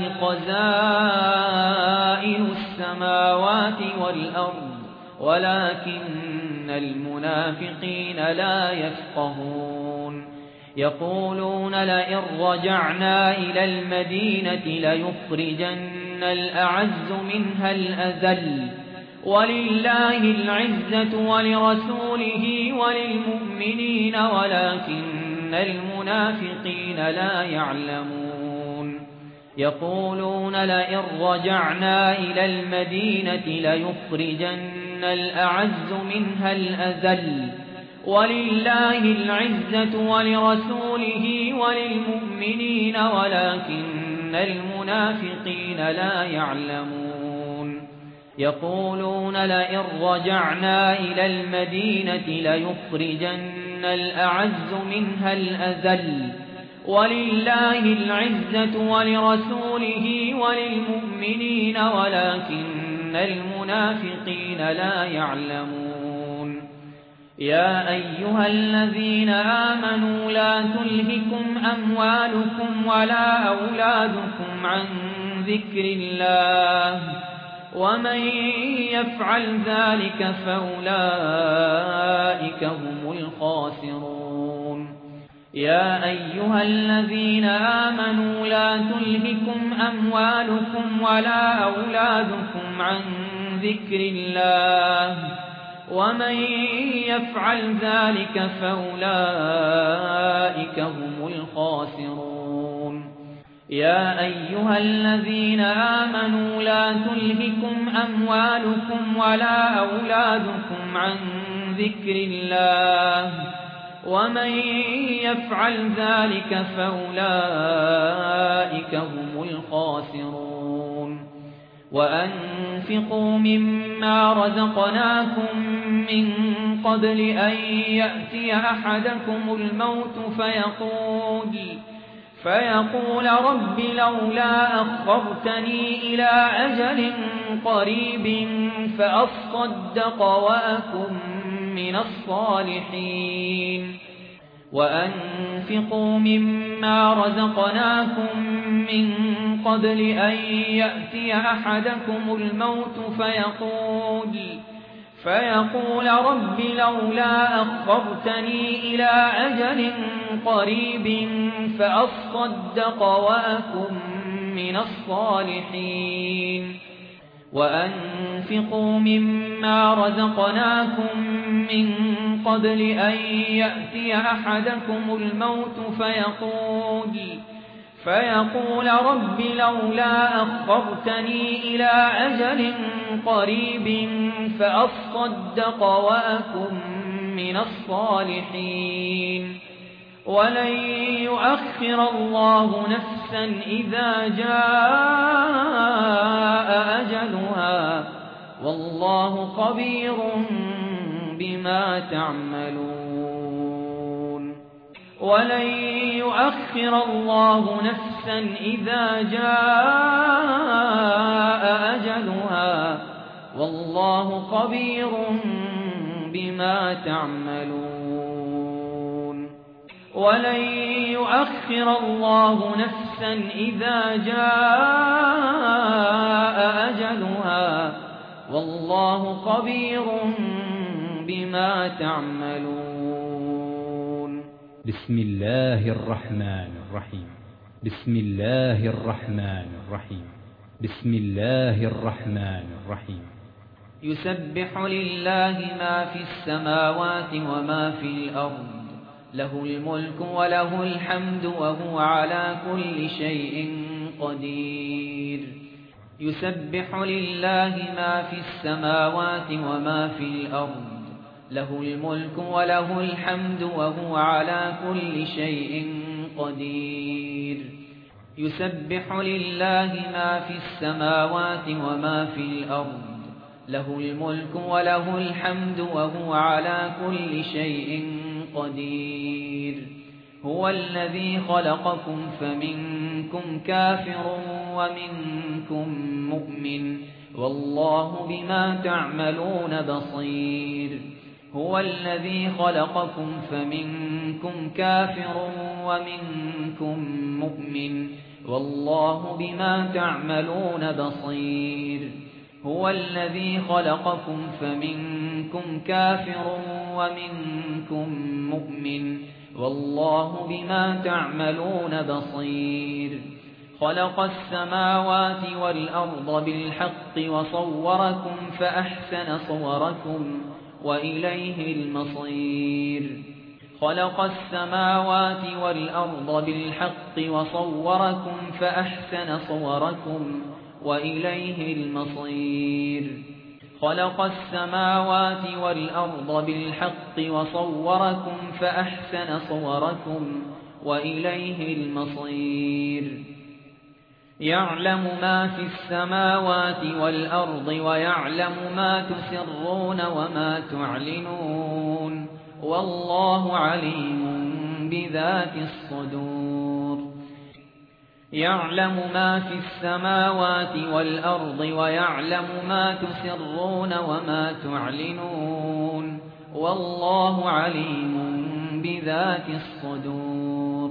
خزائن السماوات والأرض ولكن المنافقين لا يفقهون يقولون لئن رجعنا إلى المدينة ليخرجن الأعز منها الأذل ولله العزة ولرسوله وللمؤمنين ولكن المنافقين لا يعلمون يقولون لئن رجعنا إلى المدينة ليخرجن الأعز منها الأذل ولله العزة ولرسوله وللمؤمنين ولكن المنافقين لا يعلمون يقولون لئن رجعنا إلى المدينة ليخرجن الأعز منها الأذل ولله العزة ولرسوله وللمؤمنين ولكن المنافقين لا يعلمون يا أيها الذين آمنوا لا تلهكم أموالكم ولا أولادكم عن ذكر الله ومن يفعل ذلك فأولئك هم الخاسرون يا أيها الذين آمنوا لا تلهكم أموالكم ولا أولادكم عن ذكر الله ومن يفعل ذلك فأولئك هم الخاسرون يا أيها الذين آمنوا لا تلهكم أموالكم ولا أولادكم عن ذكر الله ومن يفعل ذلك فأولئك هم الخاسرون وأنفقوا مما رزقناكم من قبل أن يأتي أحدكم الموت فيقول رب لولا أخرتني إلى أجل قريب فأصدق وأكن من الصالحين وأنفقوا مما رزقناكم من قبل أن يأتي أحدكم الموت فيقول رب لولا أخرتني إلى أجل قريب فأصدق وأكن من الصالحين وأنفقوا مما رزقناكم من قبل أن يأتي أحدكم الموت فيقول رب لولا أخرتني إلى أجل قريب فأصدق وأكن من الصالحين ولن يؤخر الله نفسا إذا جاء أجلها والله خبير بما تعملون ولن يؤخر الله نفسا إذا جاء أجلها والله خبير بما تعملون ولن يؤخر الله نفسا إذا جاء أجلها والله خبير بما تعملون بسم الله الرحمن الرحيم بسم الله الرحمن الرحيم بسم الله الرحمن الرحيم يسبح لله ما في السماوات وما في الأرض له الملك وله الحمد وهو على كل شيء قدير يسبح لله ما في السماوات وما في الأرض له الملك وله الحمد وهو على كل شيء قدير يسبح لله ما في السماوات وما في الأرض له الملك وله الحمد وهو على كل شيء قدير هو الذي خلقكم فمنكم كافر ومنكم مؤمن والله بما تعملون بصير هو الذي خلقكم فمنكم كافر ومنكم مؤمن والله بما تعملون بصير هو الذي خلقكم فمنكم كافر ومنكم مؤمن والله بما تعملون بصير خلق السماوات والأرض بالحق وصوركم فأحسن صوركم وإليه المصير خلق السماوات والأرض بالحق وصوركم فأحسن صوركم وإليه المصير خلق السماوات والأرض بالحق وصوركم فأحسن صوركم وإليه المصير يعلم ما في السماوات والأرض ويعلم ما تسرون وما تعلنون والله عليم بذات الصدور يعلم ما في السماوات والأرض ويعلم ما تسرون وما تعلنون والله عليم بذات الصدور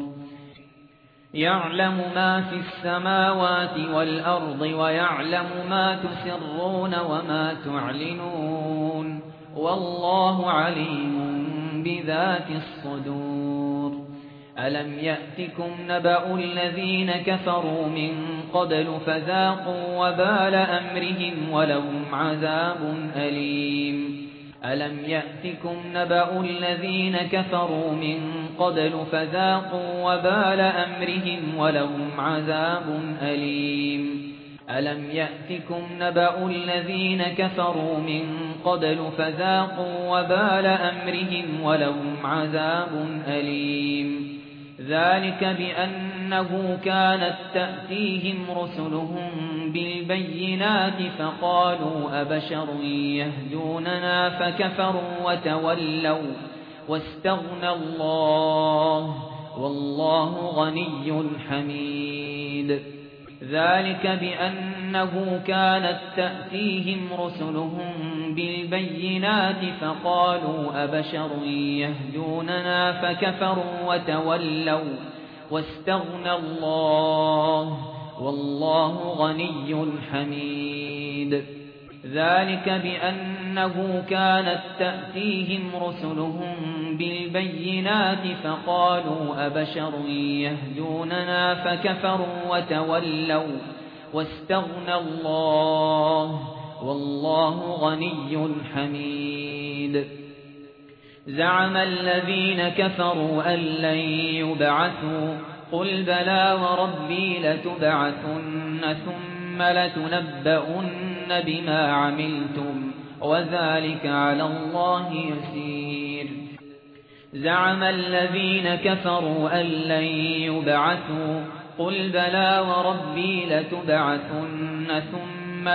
يعلم ما في السماوات والأرض ويعلم ما تسرون وما تعلنون والله عليم بذات الصدور ألم يأتكم نبأ الذين كفروا من قبل فذاقوا وبال أمرهم ولهم عذاب أليم ألم يأتكم نبأ الذين كفروا من قبل فذاقوا وبال أمرهم ولهم عذاب أليم ألم يأتكم نبأ الذين كفروا من قبل فذاقوا وبال أمرهم ولهم عذاب أليم ذلك بأنه كانت تأتيهم رسلهم بالبينات فقالوا أبشر يهدوننا فكفروا وتولوا واستغنى الله والله غني حميد ذلك بأنه كانت تأتيهم رسلهم بالبينات فقالوا أبشر يهدوننا فكفروا وتولوا واستغنى الله والله غني حميد ذلك بأنه كانت تأتيهم رسلهم بالبينات فقالوا أبشر يهدوننا فكفروا وتولوا واستغنى الله والله غني حميد زعم الذين كفروا أن لن يبعثوا قل بلى وربي لتبعثن ثم لتنبؤن بما عملتم وذلك على الله يسير زعم الذين كفروا أن لن يبعثوا قل بلى وربي لتبعثن ثم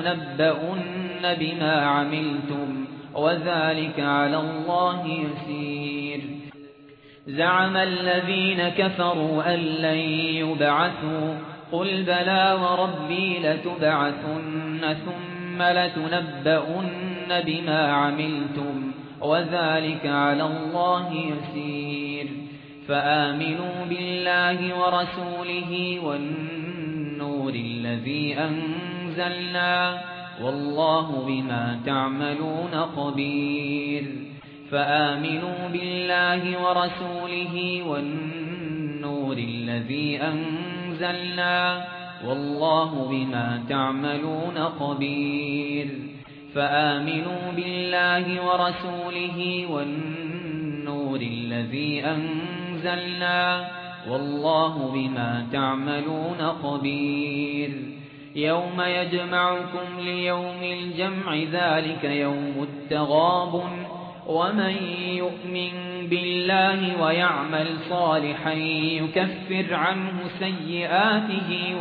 لتنبؤن بما عملتم وذلك على الله يسير زعم الذين كفروا أن لن يبعثوا قل بلى وربي لتبعثن ثم لتنبؤن بما عملتم وذلك على الله يسير فآمنوا بالله ورسوله والنور الذي أنزلنا والله بما تعملون خبير فآمنوا بالله ورسوله والنور الذي أنزلنا والله بما تعملون خبير فآمنوا بالله ورسوله والنور الذي أنزلنا والله بما تعملون خبير يوم يجمعكم ليوم الجمع ذلك يوم التغابن ومن يؤمن بالله ويعمل صالحا يكفر عنه سيئاته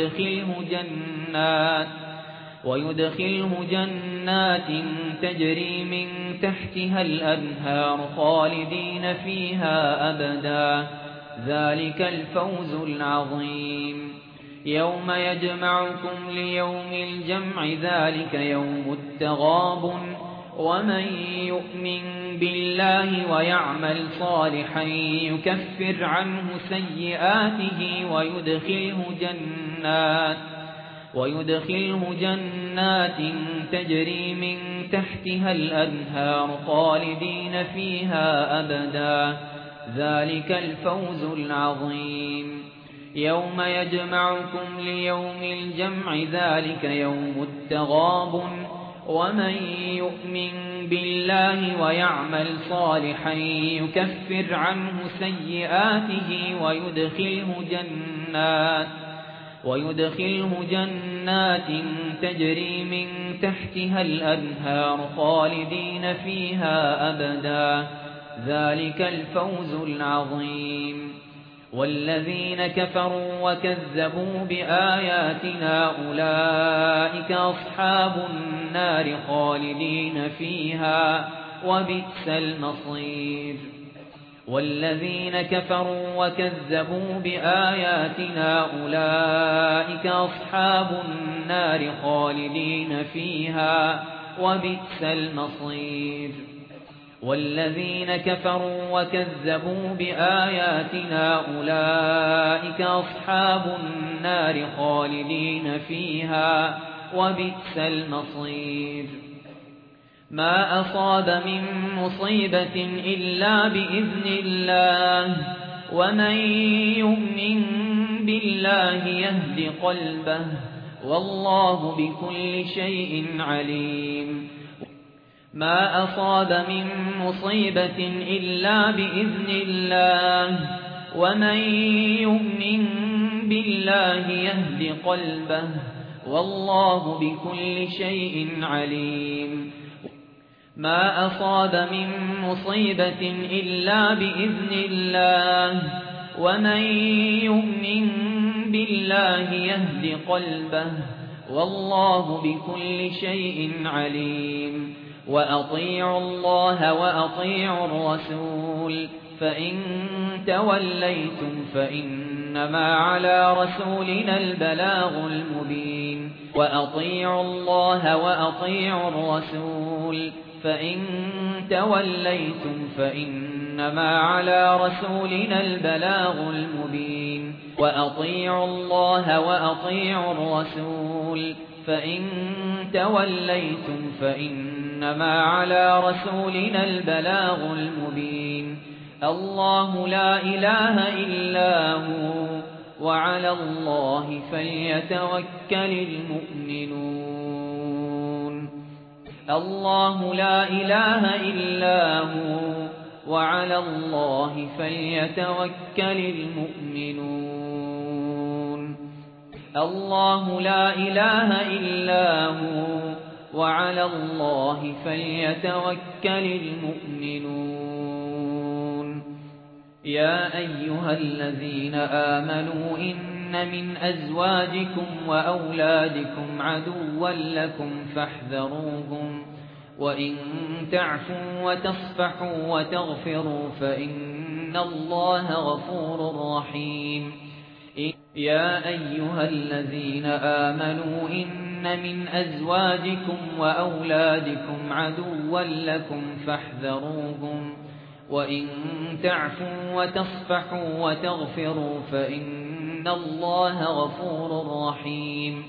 ويدخله جنات تجري من تحتها الأنهار خالدين فيها أبدا ذلك الفوز العظيم يوم يجمعكم ليوم الجمع ذلك يوم التغابن ومن يؤمن بالله ويعمل صالحا يكفر عنه سيئاته ويدخله جنات تجري من تحتها الأنهار خالدين فيها أبدا ذلك الفوز العظيم يوم يجمعكم ليوم الجمع ذلك يوم التغابن ومن يؤمن بالله ويعمل صالحا يكفر عنه سيئاته ويدخله جنات تجري من تحتها الأنهار خالدين فيها أبدا ذلك الفوز العظيم والذين كفروا وكذبوا بآياتنا أولئك أصحاب النار خالدين فيها وبئس المصير والذين كفروا وكذبوا بآياتنا أولئك أصحاب النار خالدين فيها وبئس المصير والذين كفروا وكذبوا بآياتنا أولئك أصحاب النار خالدين فيها وبئس المصير ما أصاب من مصيبة إلا بإذن الله ومن يؤمن بالله يهد قلبه والله بكل شيء عليم ما أصاب من مصيبة إلا بإذن الله ومن يؤمن بالله يهد قلبه والله بكل شيء عليم ما أصاب من مصيبة إلا بإذن الله ومن يؤمن بالله يهد قلبه والله بكل شيء عليم وأطيعوا الله وأطيعوا الرسول فإن توليتم فإنما على رسولنا البلاغ المبين وأطيعوا الله وأطيعوا الرسول فإن توليتم فإنما على رسولنا البلاغ المبين وأطيعوا الله وأطيعوا الرسول فإن توليتم فإنما على رسولنا البلاغ المبين الله لا إله إلا هو وعلى الله فليتوكل المؤمنون الله لا إله إلا هو وعلى الله فليتوكل المؤمنون الله لا إله إلا هو وعلى الله فليتوكل المؤمنون يا أيها الذين آمنوا إن من أزواجكم وأولادكم عدوا لكم فاحذروهم وإن تعفوا وتصفحوا وتغفروا فإن الله غفور رحيم يا أيها الذين آمنوا إن من أزواجكم وأولادكم عدوا لكم فاحذروهم وإن تعفوا وتصفحوا وتغفروا فإن الله غفور رحيم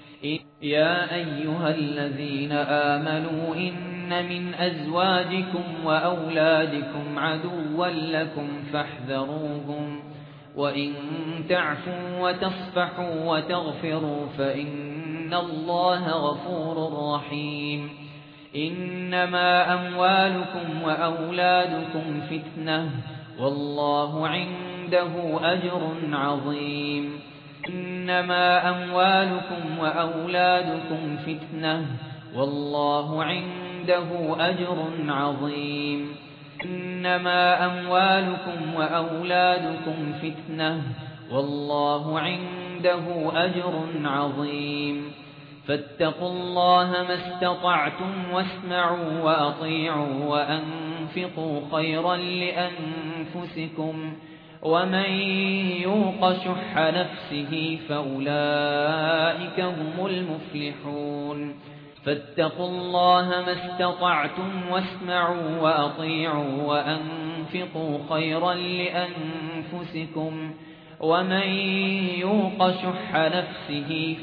يا أيها الذين آمنوا إن من أزواجكم وأولادكم عدوا لكم فاحذروهم وإن تعفوا وتصفحوا وتغفروا فإن الله غفور رحيم إنما أموالكم وأولادكم فتنة والله عنده أجر عظيم إنما أموالكم وأولادكم فتنة والله عنده أجر عظيم إنما أموالكم وأولادكم فتنة والله عنده أجر عظيم فاتقوا الله ما استطعتم واسمعوا وأطيعوا وأنفقوا خيرا لأنفسكم ومن يوق شح نفسه فأولئك هم المفلحون فاتقوا الله ما استطعتم واسمعوا وأطيعوا وأنفقوا خيرا لأنفسكم ومن يوق شح نفسه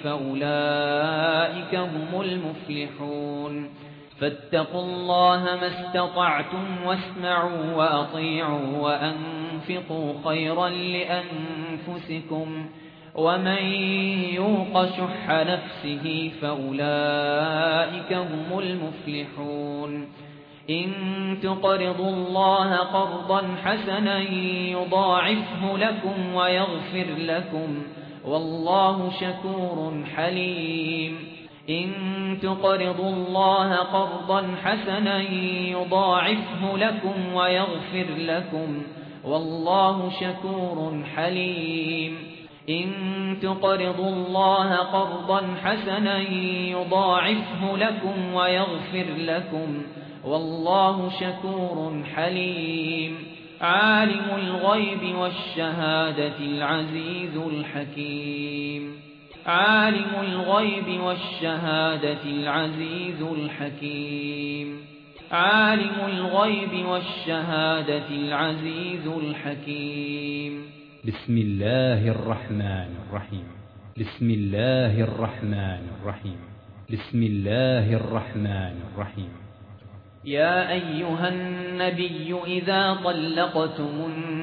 فأولئك هم المفلحون فاتقوا الله ما استطعتم واسمعوا وأطيعوا وأنفقوا خيرا لأنفسكم ومن يوق شح نفسه فأولئك هم المفلحون إن تقرضوا الله قرضا حسنا يضاعفه لكم ويغفر لكم والله شكور حليم إن تقرضوا الله قرضا حسنا يضاعفه لكم ويغفر لكم والله شكور حليم إن تقرضوا الله قرضا حسنا يضاعفه لكم ويغفر لكم والله شكور حليم عالم الغيب والشهادة العزيز الحكيم عالم الغيب والشهادة العزيز الحكيم عالم الغيب والشهادة العزيز الحكيم بسم الله الرحمن الرحيم بسم الله الرحمن الرحيم بسم الله الرحمن الرحيم يا أيها النبي إذا طلقتم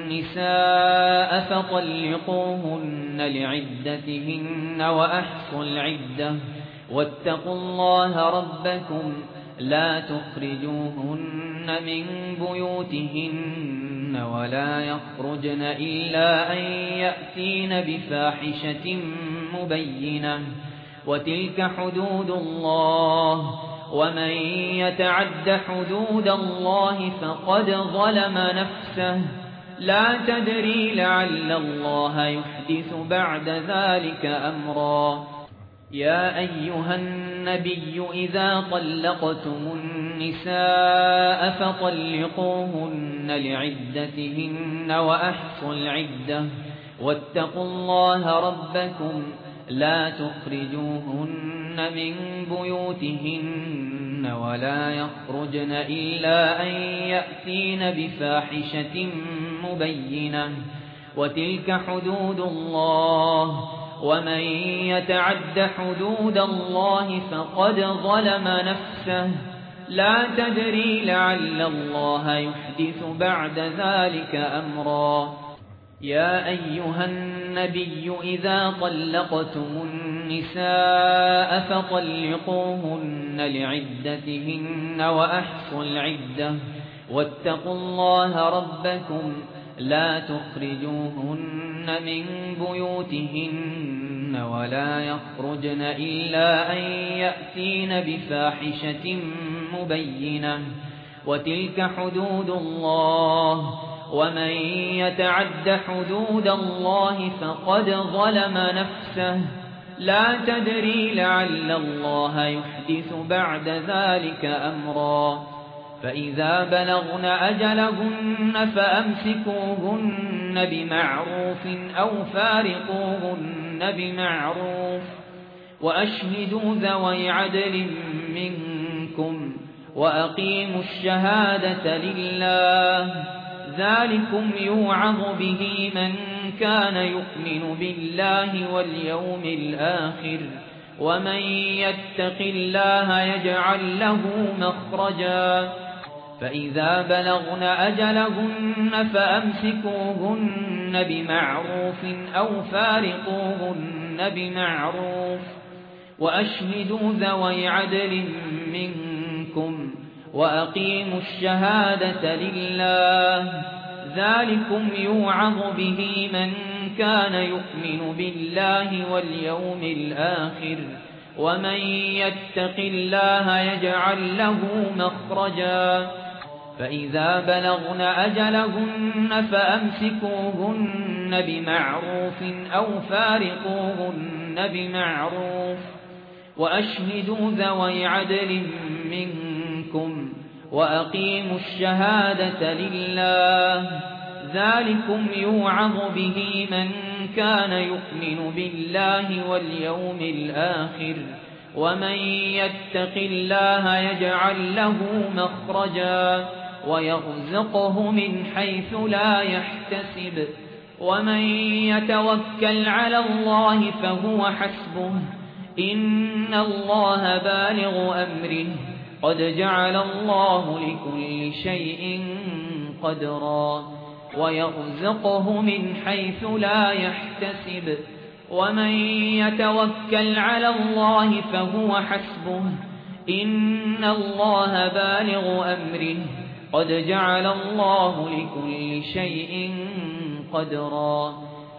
النساء فطلقوهن لعدتهن وأحصوا العدة واتقوا الله ربكم لا تخرجوهن من بيوتهن ولا يخرجن إلا أن يأتين بفاحشة مبينة وتلك حدود الله ومن يتعد حدود الله فقد ظلم نفسه لا تدري لعل الله يحدث بعد ذلك أمرا يا أيها النبي إذا طلقتم النساء فطلقوهن لعدتهن وأحصوا العدة واتقوا الله ربكم لا تخرجوهن من بيوتهن ولا يخرجن إلا أن يأتين بفاحشة مبينة وتلك حدود الله ومن يتعد حدود الله فقد ظلم نفسه لا تدري لعل الله يحدث بعد ذلك أمرا يا أيها النبي إذا طلقتم النساء فطلقوهن لعدتهن وأحصوا العدة واتقوا الله ربكم لا تخرجوهن من بيوتهن ولا يخرجن إلا أن يأتين بفاحشة مبينة وتلك حدود الله ومن يتعد حدود الله فقد ظلم نفسه لا تدري لعل الله يحدث بعد ذلك أمرا فإذا بلغن أجلهن فأمسكوهن بمعروف أو فارقوهن بمعروف وأشهدوا ذوي عدل منكم وأقيموا الشهادة لله ذلكم يوعظ به من كان يؤمن بالله واليوم الآخر ومن يتق الله يجعل له مخرجا فإذا بلغن أجلهن فأمسكوهن بمعروف أو فارقوهن بمعروف وأشهدوا ذوي عدل منكم وأقيموا الشهادة لله ذلكم يوعظ به من كان يؤمن بالله واليوم الآخر ومن يتق الله يجعل له مخرجا فإذا بلغن أجلهن فأمسكوهن بمعروف أو فارقوهن بمعروف وأشهدوا ذوي عدل منكم وأقيموا الشهادة لله ذلكم يوعظ به من كان يؤمن بالله واليوم الآخر ومن يتق الله يجعل له مخرجا ويرزقه من حيث لا يحتسب ومن يتوكل على الله فهو حسبه إن الله بالغ أمره قد جعل الله لكل شيء قدرا ويرزقه من حيث لا يحتسب ومن يتوكل على الله فهو حسبه إن الله بالغ أمره قد جعل الله لكل شيء قدرا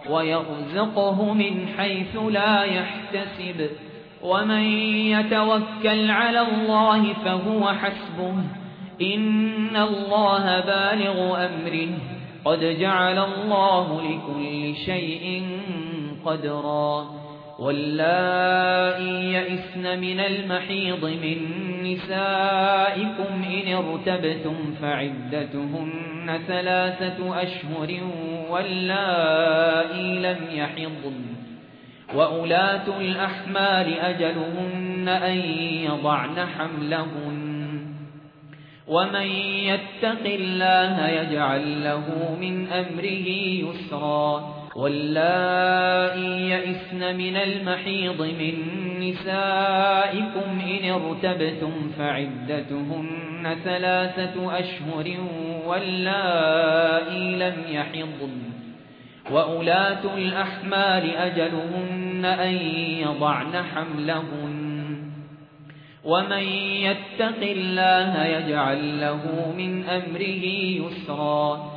ويرزقه من حيث لا يحتسب ومن يتوكل على الله فهو حسبه إن الله بالغ أمره قد جعل الله لكل شيء قدرا واللائي يئسن من المحيض من نسائكم إن ارتبتم فعدتهن 3 أشهر واللائي لم يحضن وأولات الأحمال أجلهن أن يضعن حملهن ومن يتق الله يجعل له من أمره يسرا واللائي يئسن من المحيض من نسائكم إن ارتبتم فعدتهن 3 أشهر واللائي لم يحضن وأولات الأحمال أجلهن أن يضعن حملهن ومن يتق الله يجعل له من أمره يسرا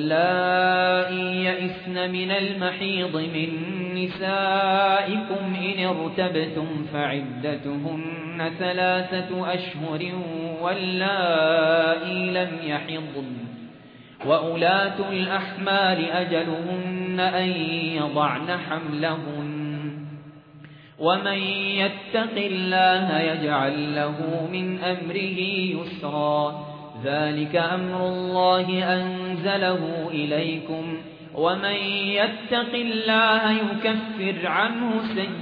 واللائي يئسن من المحيض من نسائكم إن ارتبتم فعدتهن 3 أشهر واللائي لم يحضن وأولات الأحمال أجلهن أن يضعن حملهن ومن يتق الله يجعل له من أمره يسرا ذلك أمر الله أنزله إليكم ومن يتق الله يكفر عنه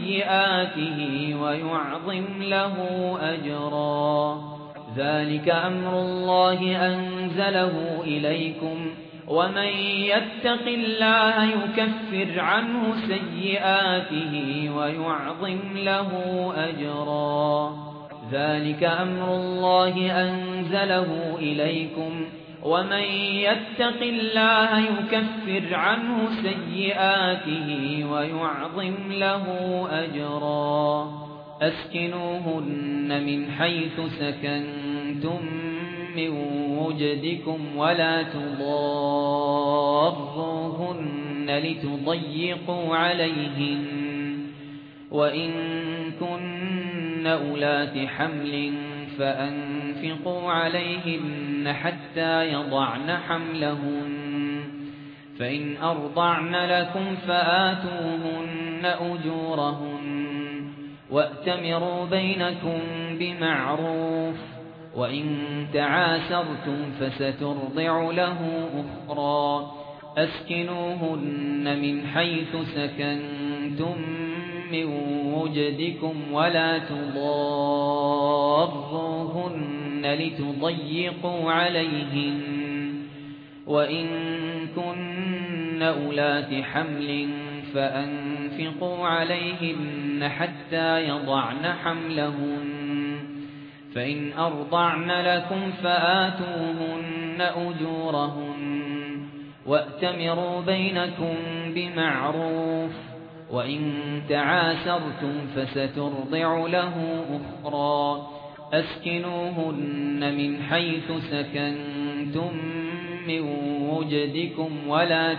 سيئاته ويعظم له أجرا ذلك أمر الله أنزله إليكم ومن يتق الله يكفر عنه سيئاته ويعظم له أجرا ذلك أمر الله أنزله إليكم ومن يتق الله يكفر عنه سيئاته ويعظم له أجرا أسكنوهن من حيث سكنتم من وجدكم ولا تضاروهن لتضيقوا عليهن وإن كن أولات حمل فأنفقوا عليهن حتى يضعن حملهن فإن أرضعن لكم فآتوهن أجورهن وأتمروا بينكم بمعروف وإن تعاسرتم فسترضع له أخرى أسكنوهن من حيث سكنتم من وجدكم ولا تضاروهن لتضيقوا عليهن وإن كن أولات حمل فأنفقوا عليهن حتى يضعن حملهن فإن أرضعن لكم فآتوهن أجورهن وأتمروا بينكم بمعروف وإن تعاسرتم فسترضع له أخرى أسكنوهن من حيث سكنتم من وجدكم ولا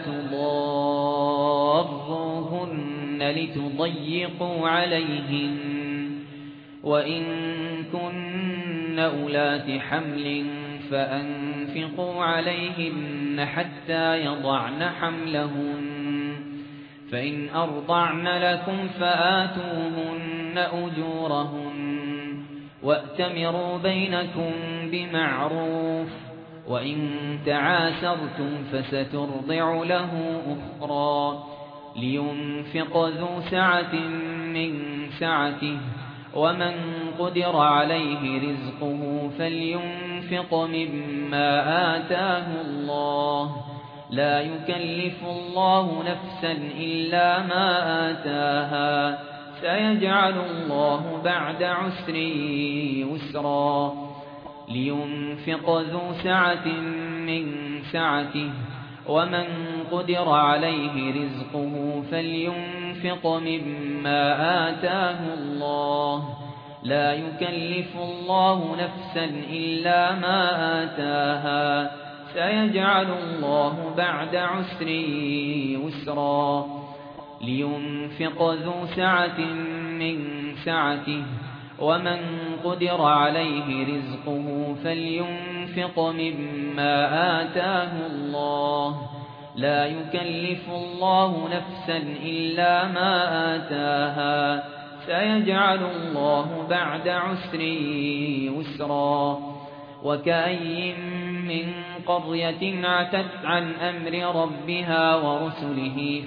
تضاروهن لتضيقوا عليهن وإن كن أولات حمل فأنفقوا عليهن حتى يضعن حملهن فإن أرضعن لكم فآتوهن أجورهن وأتمروا بينكم بمعروف وإن تعاسرتم فسترضع له أخرى لينفق ذو سعة من سعته ومن قدر عليه رزقه فلينفق مما آتاه الله لا يكلف الله نفسا إلا ما آتاها سيجعل الله بعد عسر يسرا لينفق ذو سعة من سعته ومن قدر عليه رزقه فلينفق مما آتاه الله لا يكلف الله نفسا إلا ما آتاها سيجعل الله بعد عسر يسرا لينفق ذو سعة من سعته ومن قدر عليه رزقه فلينفق مما آتاه الله لا يكلف الله نفسا إلا ما آتاها سيجعل الله بعد عسر يسرا وكأي من قرية عتت عن أمر ربها ورسله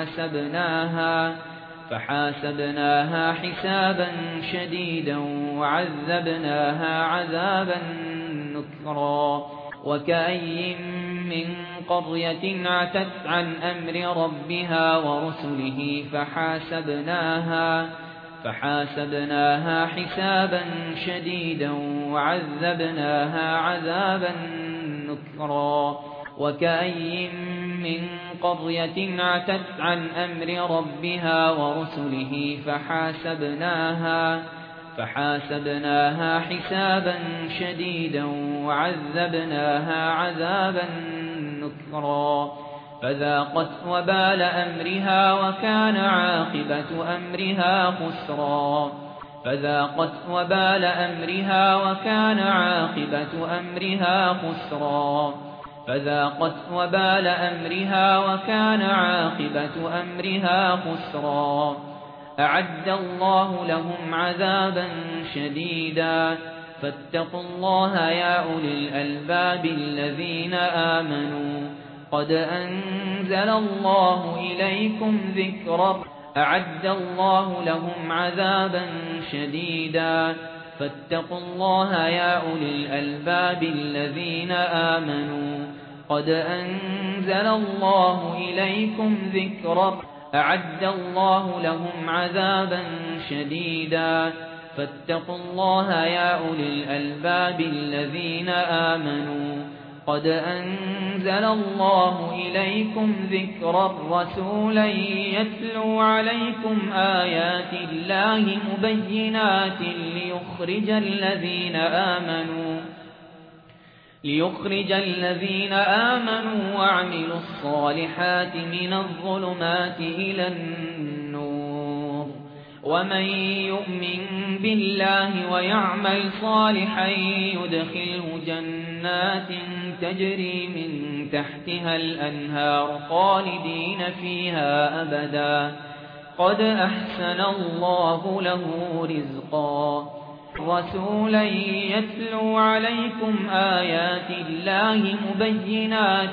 فحاسبناها حسابا شديدا وعذبناها عذابا نكرا وكأي من قرية عتت عن أمر ربها ورسله فحاسبناها حسابا شديدا وعذبناها عذابا نكرا وكأي من قرية عتت عن أمر ربها ورسله فحاسبناها حسابا شديدا وعذبناها عذابا نكرا فذاقت وبال أمرها وكان عاقبة أمرها خسرا أعد الله لهم عذابا شديدا فاتقوا الله يا أولي الألباب الذين آمنوا قد أنزل الله إليكم ذكرا أعد الله لهم عذابا شديدا فاتقوا الله يا أولي الألباب الذين آمنوا قد أنزل الله إليكم ذكرا أعد الله لهم عذابا شديدا فاتقوا الله يا أولي الألباب الذين آمنوا قد أنزل الله إليكم ذكرا رسولا يتلو عليكم آيات الله مبينات ليخرج الذين آمنوا وعملوا الصالحات من الظلمات إلى النور ومن يؤمن بالله ويعمل صالحا يدخله جنات تجري من تحتها الأنهار خالدين فيها أبدا قد أحسن الله له رزقا رسولا يتلو عليكم آيات الله مبينات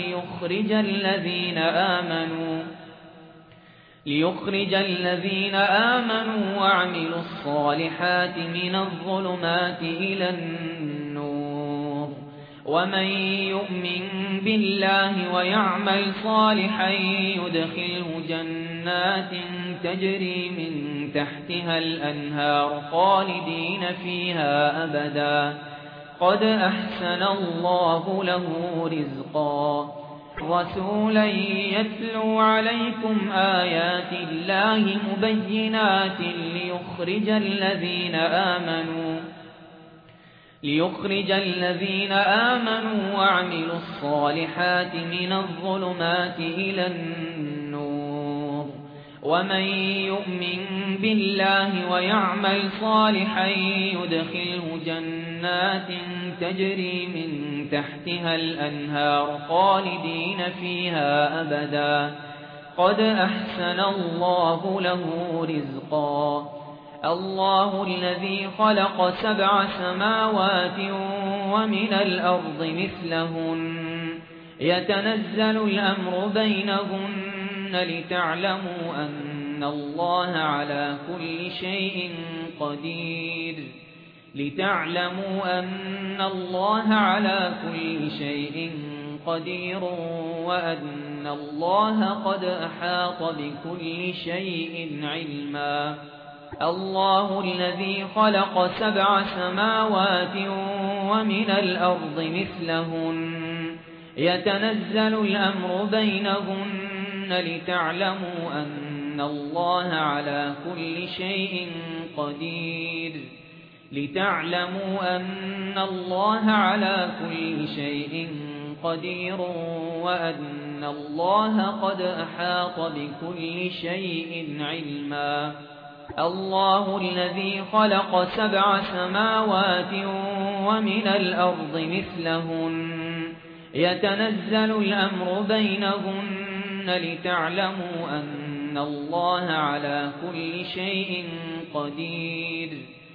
ليخرج الذين آمنوا وعملوا الصالحات من الظلمات إلى النور ومن يؤمن بالله ويعمل صالحا يدخله جنات تجري من تحتها الأنهار خالدين فيها أبدا قد أحسن الله له رزقا رسولا يتلو عليكم آيات الله مبينات ليخرج الذين آمنوا وعملوا الصالحات من الظلمات إلى النور ومن يؤمن بالله ويعمل صالحا يدخله جنات تجري من تحتها الأنهار خالدين فيها أبدا قد أحسن الله له رزقا الله الذي خلق 7 سماوات ومن الأرض مثلهن يتنزل الأمر بينهن لتعلموا أن الله على كل شيء قدير وأن الله قد أحاط بكل شيء علما الله الذي خلق 7 سماوات ومن الأرض مثلهن يتنزل الأمر بينهن لتعلموا أن الله على كل شيء قدير وأن الله قد أحاط بكل شيء علما الله الذي خلق 7 سماوات ومن الأرض مثلهن يتنزل الأمر بينهن لتعلموا أن الله على كل شيء قدير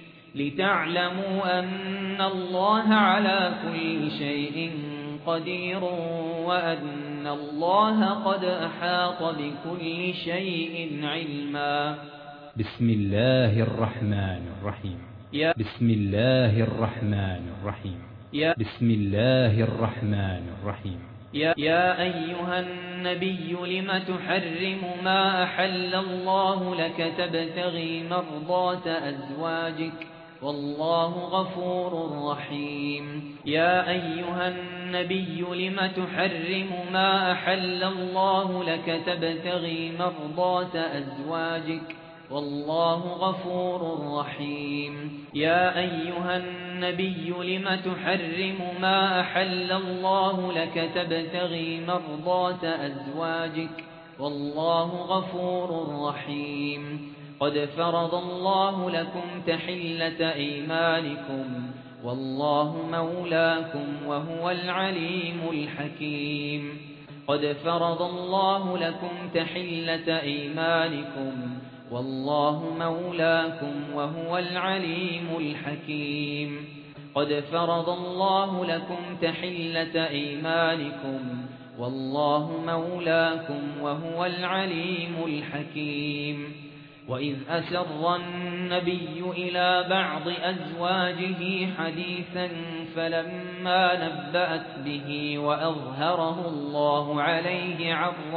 وأن الله قد أحاط بكل شيء علما. بسم الله الرحمن الرحيم. بسم الله الرحمن الرحيم. بسم الله الرحمن الرحيم. يا أيها النبي لم تحرم ما أحل الله لك تبتغي مرضات أزواجك والله غفور رحيم. يا أيها النبي لم تحرم ما أحل الله لك تبتغي مرضات أزواجك والله غفور رحيم. يا أيها النبي لم تحرم ما أحل الله لك تبتغي مرضات أزواجك والله غفور رحيم. قد فرض الله لكم تحلة أيمانكم والله مولاكم وهو العليم الحكيم. قد فرض الله لكم تحلة أيمانكم والله مولاكم وهو العليم الحكيم. قد فرض الله لكم تحلة أيمانكم والله مولاكم وهو العليم الحكيم. وإذ أسر النبي إلى بعض أزواجه حديثا فلما نبأت به وأظهره الله عليه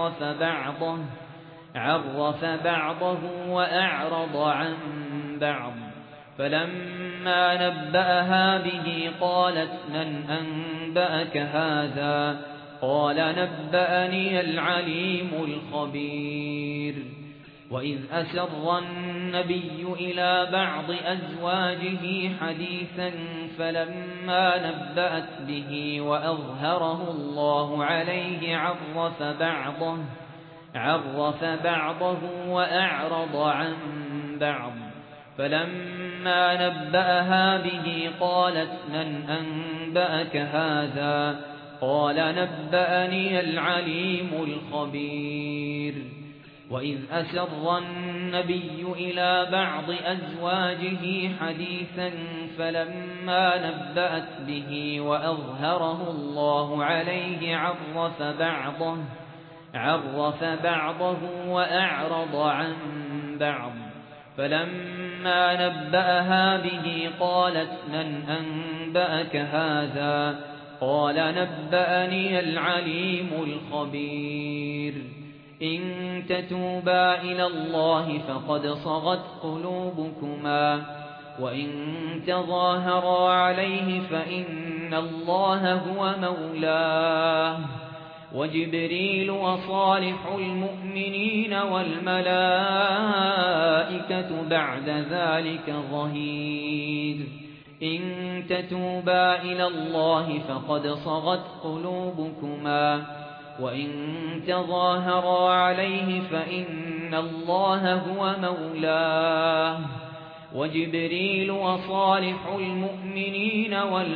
عرف بعضه وأعرض عن بعض. فلما نبأها به قالت من أنبأك هذا؟ قال نبأني العليم الخبير. وإذ أسر النبي إلى بعض أزواجه حديثا فلما نبأت به وأظهره الله عليه عرف بعضه وأعرض عن بعض. فلما نبأها به قالت من أنبأك هذا؟ قال نبأني العليم الخبير. وإذ أسر النبي إلى بعض أزواجه حديثا فلما نبأت به وأظهره الله عليه عرف بعضه وأعرض عن بعض. فلما نبأها به قالت من أنبأك هذا؟ قال نبأني العليم الخبير. إن تتوبا إلى الله فقد صغت قلوبكما وإن تظاهرا عليه فإن الله هو مولاه وجبريل وصالح المؤمنين والملائكة بعد ذلك ظهير. إن تتوبا إلى الله فقد صغت قلوبكما وإن تظاهرا عليه فإن الله هو مولاه وجبريل وصالح المؤمنين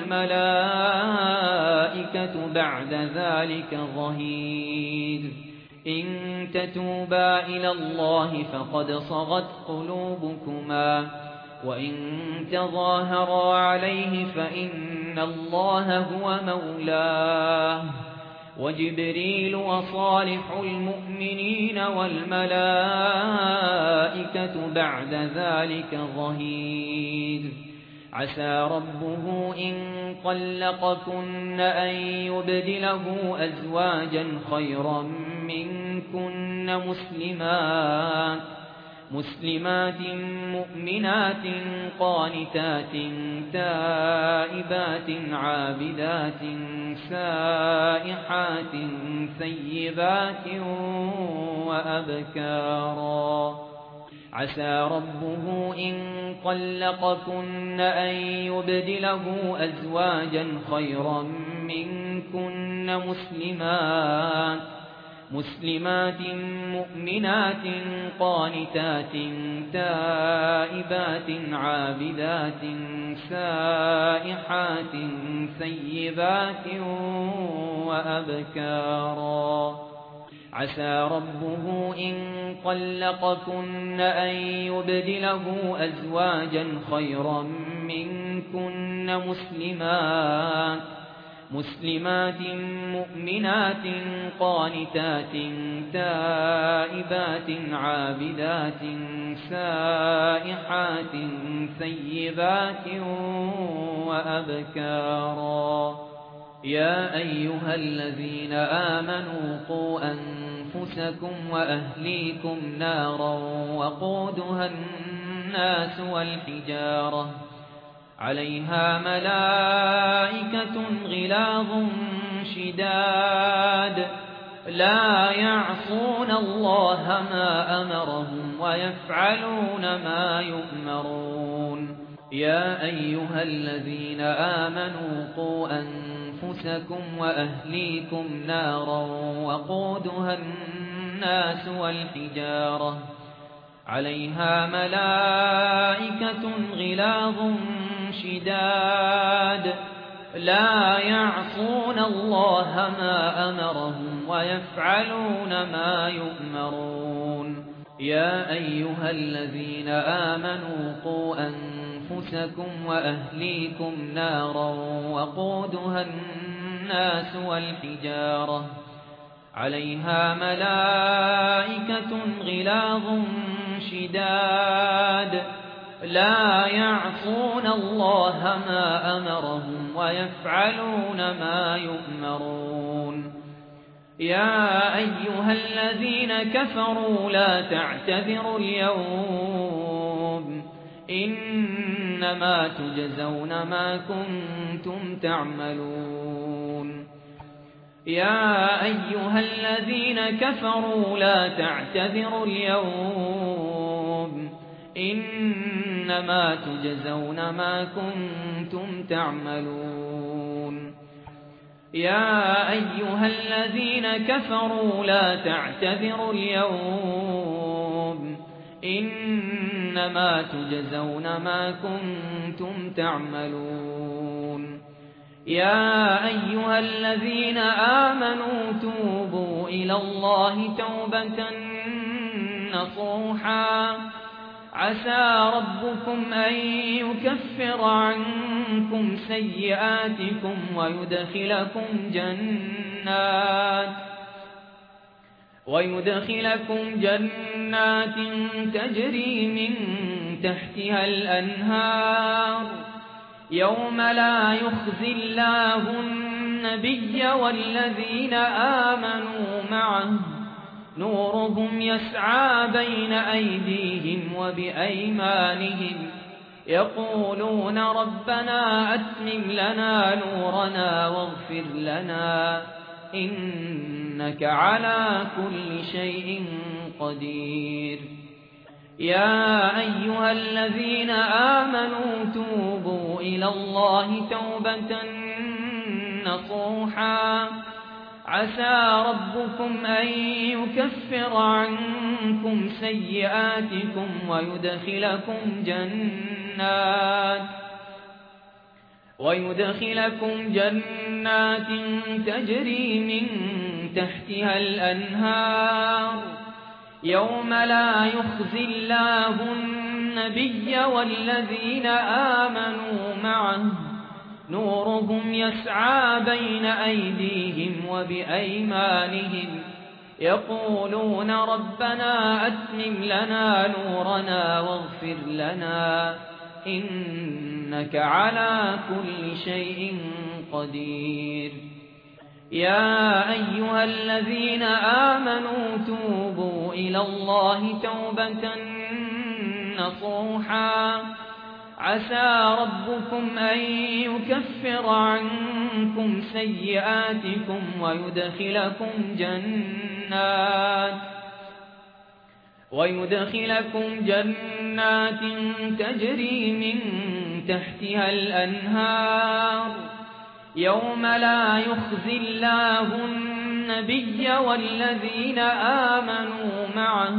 والملائكة بعد ذلك ظهير. إن تتوبا إلى الله فقد صغت قلوبكما وإن تظاهرا عليه فإن الله هو مولاه وجبريل وصالح المؤمنين والملائكة بعد ذلك ظهير. عسى ربه إن طلقكن أن يبدله أزواجا خيرا منكن مسلمات مؤمنات قانتات تائبات عابدات سائحات ثيبات وأبكارا. عسى ربه إن طلقكن أن يبدله أزواجا خيرا منكن مسلمات مؤمنات قانتات تائبات عابدات سائحات ثيبات وأبكارا عسى ربه إن طلقكن أن يبدله أزواجا خيرا منكن مسلمات مؤمنات قانتات تائبات عابدات سائحات ثيبات وأبكارا يا أيها الذين آمنوا قوا أنفسكم وأهليكم نارا وقودها الناس والحجارة عليها ملائكة غلاظ شداد لا يعصون الله ما أمرهم ويفعلون ما يؤمرون يا أيها الذين آمنوا قوا أنفسكم وأهليكم نارا وقودها الناس والحجارة عليها ملائكة غلاظ شداد لا يعصون الله ما أمرهم ويفعلون ما يؤمرون يا أيها الذين آمنوا قوا أنفسكم وأهليكم نارا وقودها الناس والحجارة عليها ملائكة غلاظ شداد لا يعصون الله ما أمرهم ويفعلون ما يؤمرون يا أيها الذين كفروا لا تعتذروا اليوم إنما تجزون ما كنتم تعملون يا أيها الذين كفروا لا تعتذروا اليوم إنما تجزون ما كنتم تعملون يا أيها الذين كفروا لا تعتذروا اليوم إنما تجزون ما كنتم تعملون يا أيها الذين آمنوا توبوا إلى الله توبة نصوحا عسى ربكم أن يكفر عنكم سيئاتكم ويدخلكم جنات تجري من تحتها الأنهار يوم لا يخزي الله النبي والذين آمنوا معه نورهم يسعى بين أيديهم وبأيمانهم يقولون ربنا أتمم لنا نورنا واغفر لنا إنك على كل شيء قدير يا أيها الذين آمنوا توبوا إلى الله توبة نصوحا عسى ربكم أن يكفر عنكم سيئاتكم ويدخلكم جنات تجري من تحتها الأنهار يوم لا يخزي الله النبي والذين آمنوا معه نورهم يسعى بين أيديهم وبأيمانهم يقولون ربنا أتمم لنا نورنا واغفر لنا إنك على كل شيء قدير يا أيها الذين آمنوا توبوا إلى الله توبة نصوحا عسى ربكم أن يكفر عنكم سيئاتكم ويدخلكم جنات تجري من تحتها الأنهار يوم لا يخزي الله النبي والذين آمنوا معه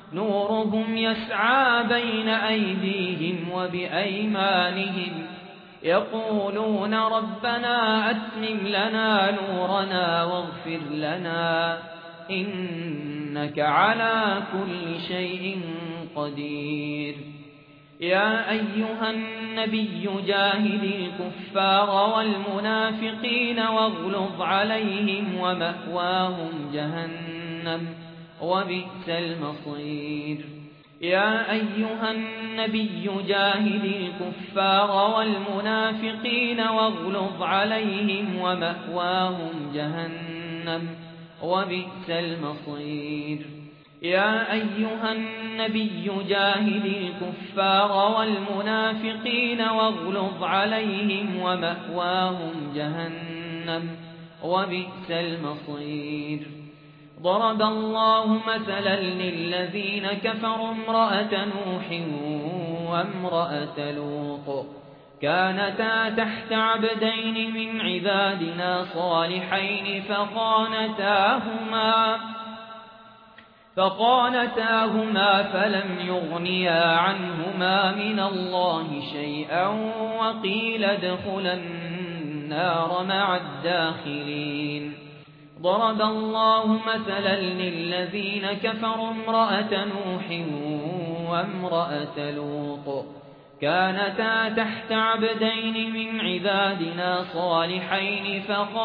نورهم يسعى بين أيديهم وبأيمانهم يقولون ربنا أتمم لنا نورنا واغفر لنا إنك على كل شيء قدير. يا أيها النبي جاهد الكفار والمنافقين واغلظ عليهم ومأواهم جهنم وبئس المصير. يا أيها النبي جاهد الكفار والمنافقين واغلظ عليهم ومأواهم جهنم وبئس المصير. يا أيها النبي جاهد الكفار والمنافقين واغلظ عليهم ومأواهم جهنم وبئس المصير. ضرب الله مثلا للذين كفروا امرأة نوح وامرأة لوط كانتا تحت عبدين من عبادنا صالحين فخانتاهما فلم يغنيا عنهما من الله شيئا وقيل ادخلا النار مع الداخلين. ضرب الله مثلا للذين كفروا امرأة نوح وامرأة لوط كانتا تحت عبدين من عبادنا صالحين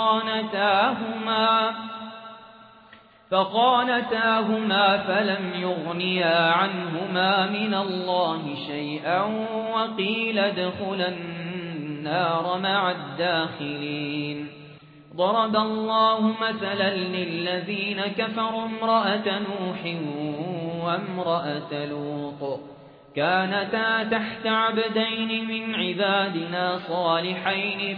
فخانتاهما فلم يغنيا عنهما من الله شيئا وقيل ادخلا النار مع الداخلين. ضرب الله مثلا للذين كفروا امرأة نوح وامرأة لوط كانتا تحت عبدين من عبادنا صالحين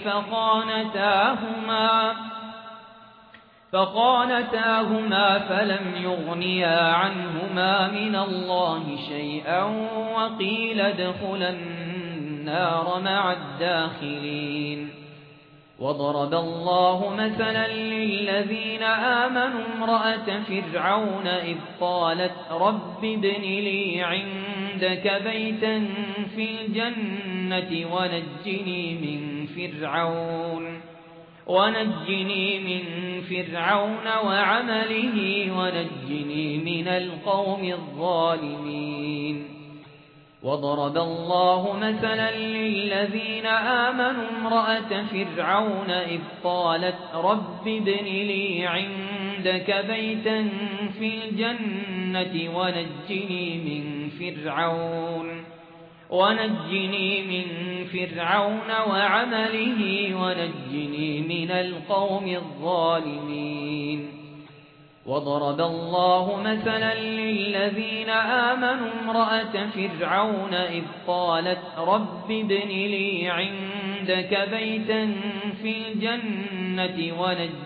فخانتاهما فلم يغنيا عنهما من الله شيئا وقيل ادخلا النار مع الداخلين. وضرب الله مثلا للذين آمنوا امرأة فرعون إذ قالت رب ابن لي عندك بيتا في الجنة ونجني من فرعون وعمله ونجني من القوم الظالمين. وضرب الله مثلا للذين آمنوا امرأة فرعون إذ قالت رب ابن لي عندك بيتا في الجنة ونجني من فرعون وعمله ونجني من القوم الظالمين. وضرب الله مثلا للذين آمنوا امرأة فرعون إذ قالت رب ابن لي عندك بيتا في الجنة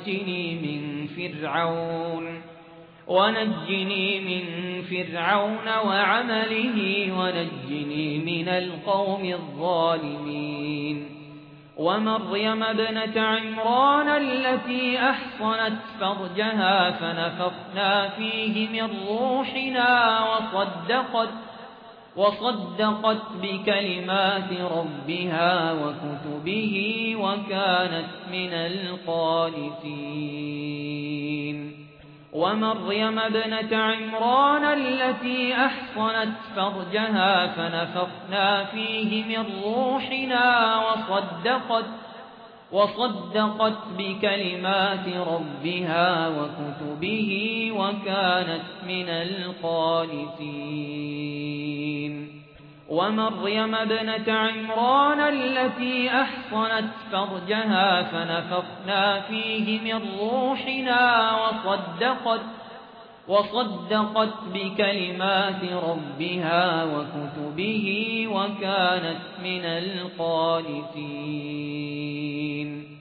ونجني من فرعون وعمله ونجني من القوم الظالمين. ومريم ابنة عمران التي أحصنت فرجها فنفخنا فيه من روحنا وصدقت بكلمات ربها وكتبه وكانت من القانتين. ومريم ابنة عمران التي أحصنت فرجها فنفخنا فيه من روحنا وصدقت بكلمات ربها وكتبه وكانت من القانتين. ومريم ابنة عمران التي أحصنت فرجها فنفخنا فيه من روحنا وصدقت بكلمات ربها وكتبه وكانت من القانتين.